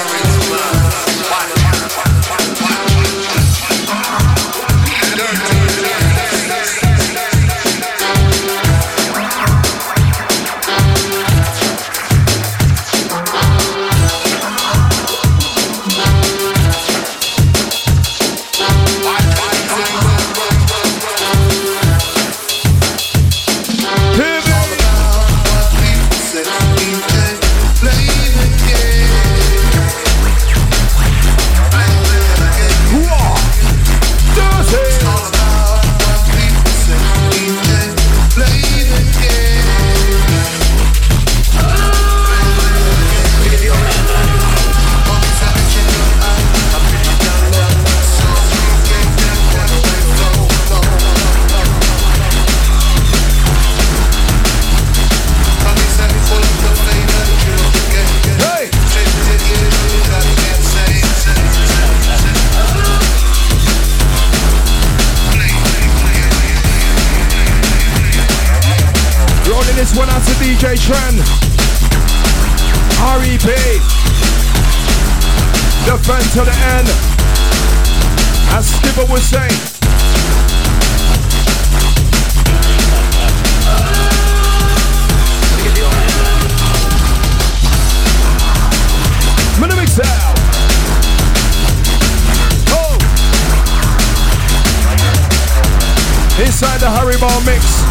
This one out to DJ Tren, R.E.P. Defend to the end, as Skipper would say. Mix out. Oh. Inside the Haribo mix.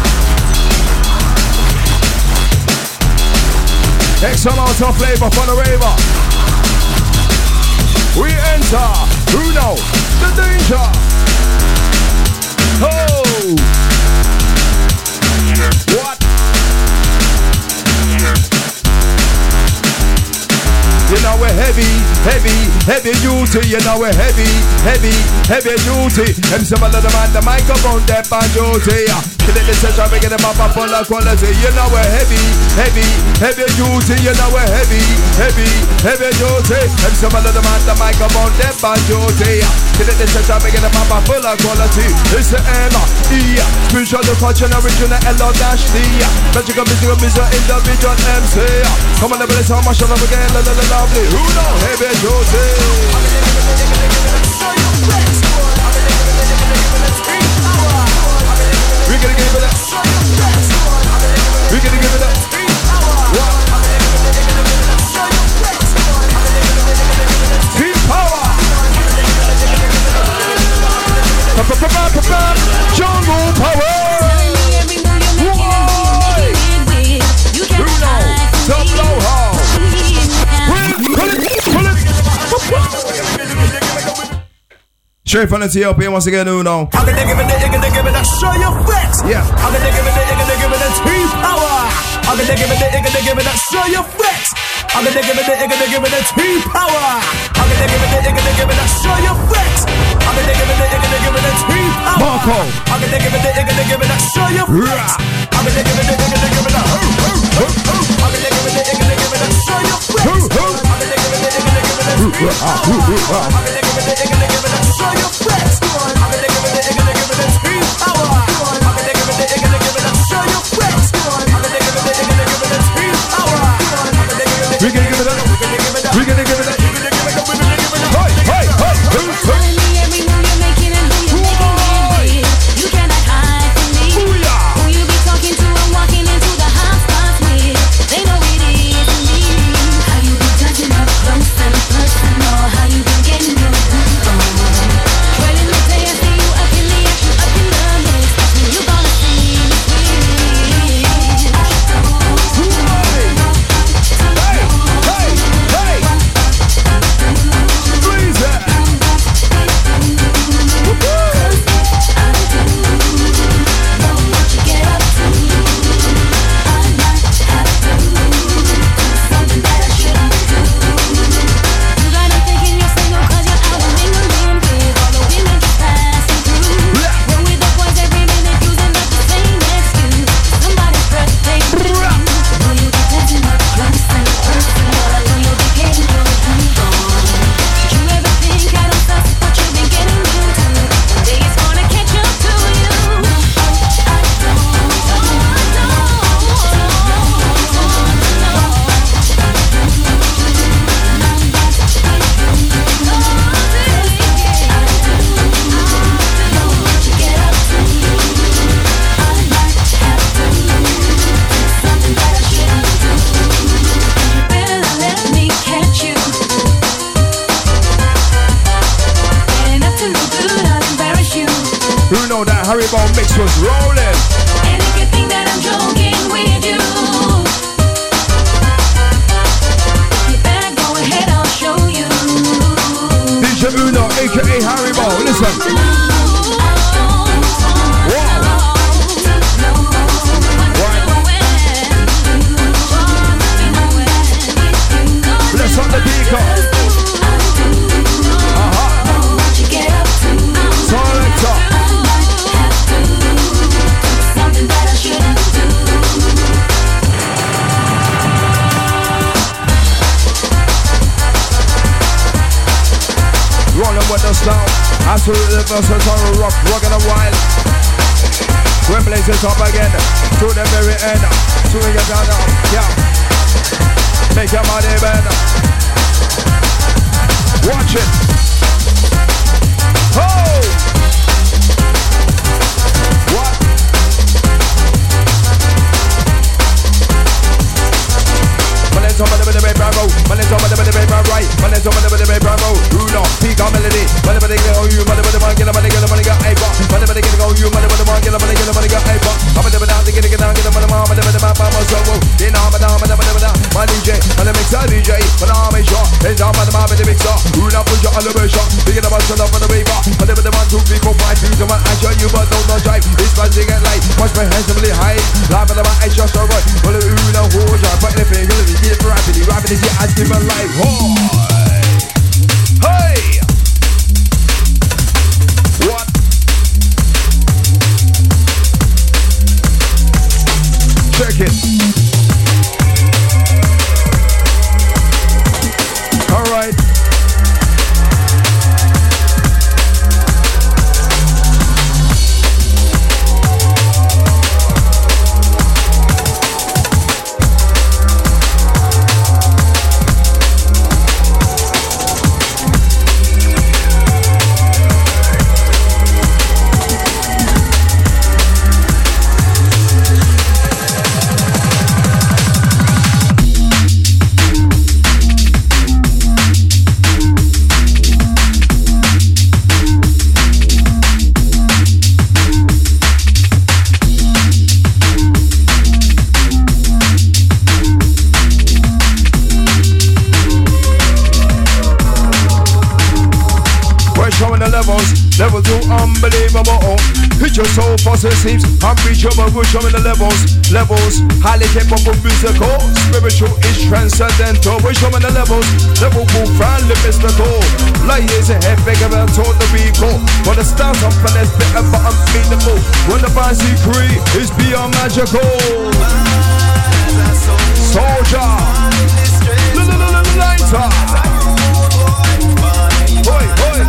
X amount of flavor for the raver. We enter, who knows the danger? Oh! What? You know we're heavy duty. You know we're heavy duty. Them some of the man, the microphone, that on duty. Kill it, the session, we get them up full of quality. You know we're heavy duty. You know we're heavy duty. Them some of the man, the microphone, that on duty. Kill it, the session, we get them up full of quality. It's the M.E. Spiritual, the culture, original, L-O-D. Magical, mystical, individual MC. Come on, let's how much of them again, lovely. Who knows? Heavy duty. We're gonna give it up. We're gonna give it up. Team power. Jungle power. Bruno, top low hall. Pull it. Straight from the TLP once again, Uno. I'm gonna give it a show your flex. Yeah. I'm gonna give it a team power. I'm gonna give it a show your flex. I'm gonna give it a team power. I'm gonna give it a show your flex. I'm gonna give it a team power. Marco. I'm gonna give it a show your flex. I'm gonna give it a I'm gonna give it a show your flex. I'm gonna give it a team power. I'm gonna give it a show your flex. I'm gonna give it a team power. I'm gonna give it a show your flex. I'm gonna give it a team power. We're gonna give it up. We're gonna give it up. Hey. Every move you're making and who you're making it with. You cannot hide from me. Who you be talking to and walking into the hot spots with. They know it is me. How you be touching up close and personal. How you been getting your groove on. Right in the day I see you up in the action. Haribo mix was rolling. And if you think that I'm joking with you, you better go ahead, I'll show you. DJ Uno, aka Haribo, listen. Bless up the deacon. Selector. Something that I shouldn't do. Rolling with us now. Absolutely versatile, rock, rockin' a while. When blazes up again, to the very end, to the down, yeah. Make your body bend. Watch it. Oh! What? Man's on the baby bravo. Man's on the baby right. Man's on the baby bravo. Uno, peak on melody. Money go you, money get a money get a money got a bar. Money go you, money get a money get a money got a bar. I'm never down to get down, get a money mama, never my mama so. In arm and arm, never my DJ, and the mixer DJ, but I'm a shot. It's on my mama, the mixer. Uno, put your elevation. Big it up, shut up on the waiver. I never the 1, 2, 3, 4, 5, 6, 7, 8, show you, but don't drive. It's buzzing at light. Watch my hands really high. Live at the back, it's just alright. Well, Uno, hold your put the finger, get rapidly, rapidly, yeah, I give a life. Hey! What? Check it. All right. Level 2, unbelievable. Hit your soul, fast it seems unreachable. We're showing the levels, highly capable, musical, spiritual is transcendental. We're showing the levels, level 2, finally mystical. Light is a head bigger than told the recall. But the stars up and it's better but unbeatable. When the fancy creed is beyond magical. Soldier, lighter. Oi, oi.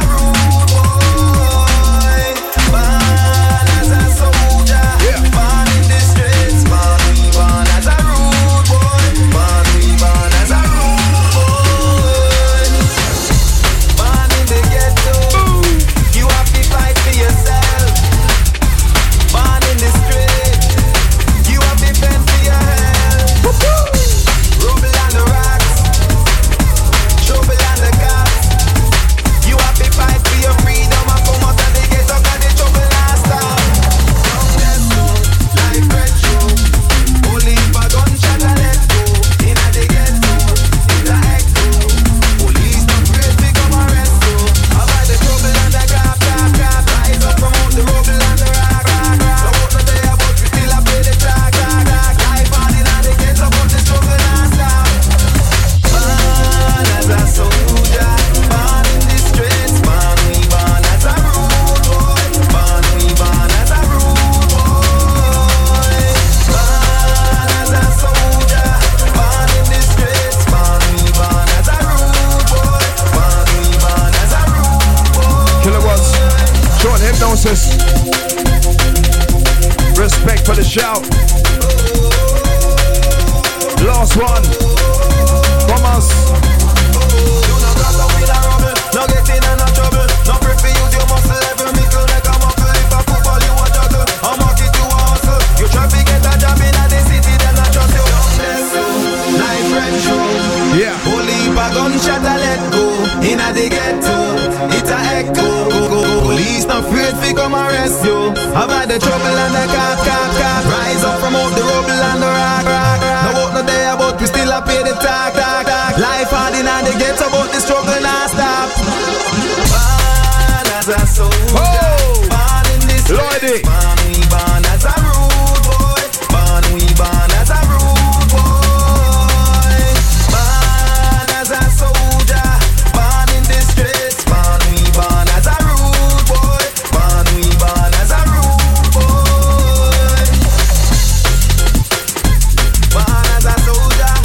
Respect for the shout. Last one from us. You no got up in a rubble, no get in no trouble. No prefer use your muscle, every mickle like a muckle. If a football you a juggle, a market you a hustle. You try to get a job in the city, then I trust you. Life red show. Yeah. Only if a gunshot I let go. In a the ghetto, it's a echo. Police not afraid fi come arrest you. Have a the trouble and the cap. Rise up from out the rubble and the rock. No work no day about we still a pay the tax. Life hard in and the ghetto but the struggle not stop. Born as a soldier, born in this place. Born we born as a rude boy. Born we born as a rude boy. Born as a soldier, born in this streets. Born we born as a rude boy. Born we born as a rude boy. Born as a soldier.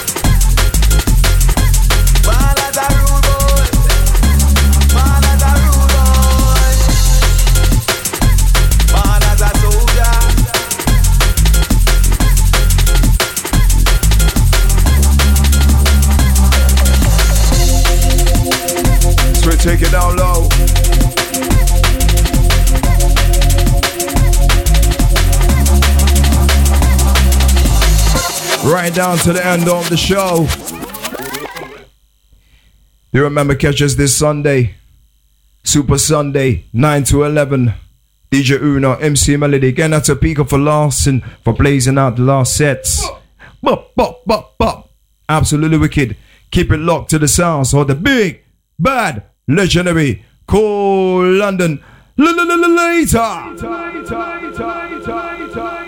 Born as a rude boy. Born as a rude boy. Born as a soldier. So we take it down low. Right down to the end of the show. You remember, catch us this Sunday, Super Sunday, 9 to 11. DJ Uno, MC Melody, getting out to Pico for last and for blazing out the last sets. Bop, bop, bop, bop. Absolutely wicked. Keep it locked to the sounds of the big, bad, legendary, cool London. Later.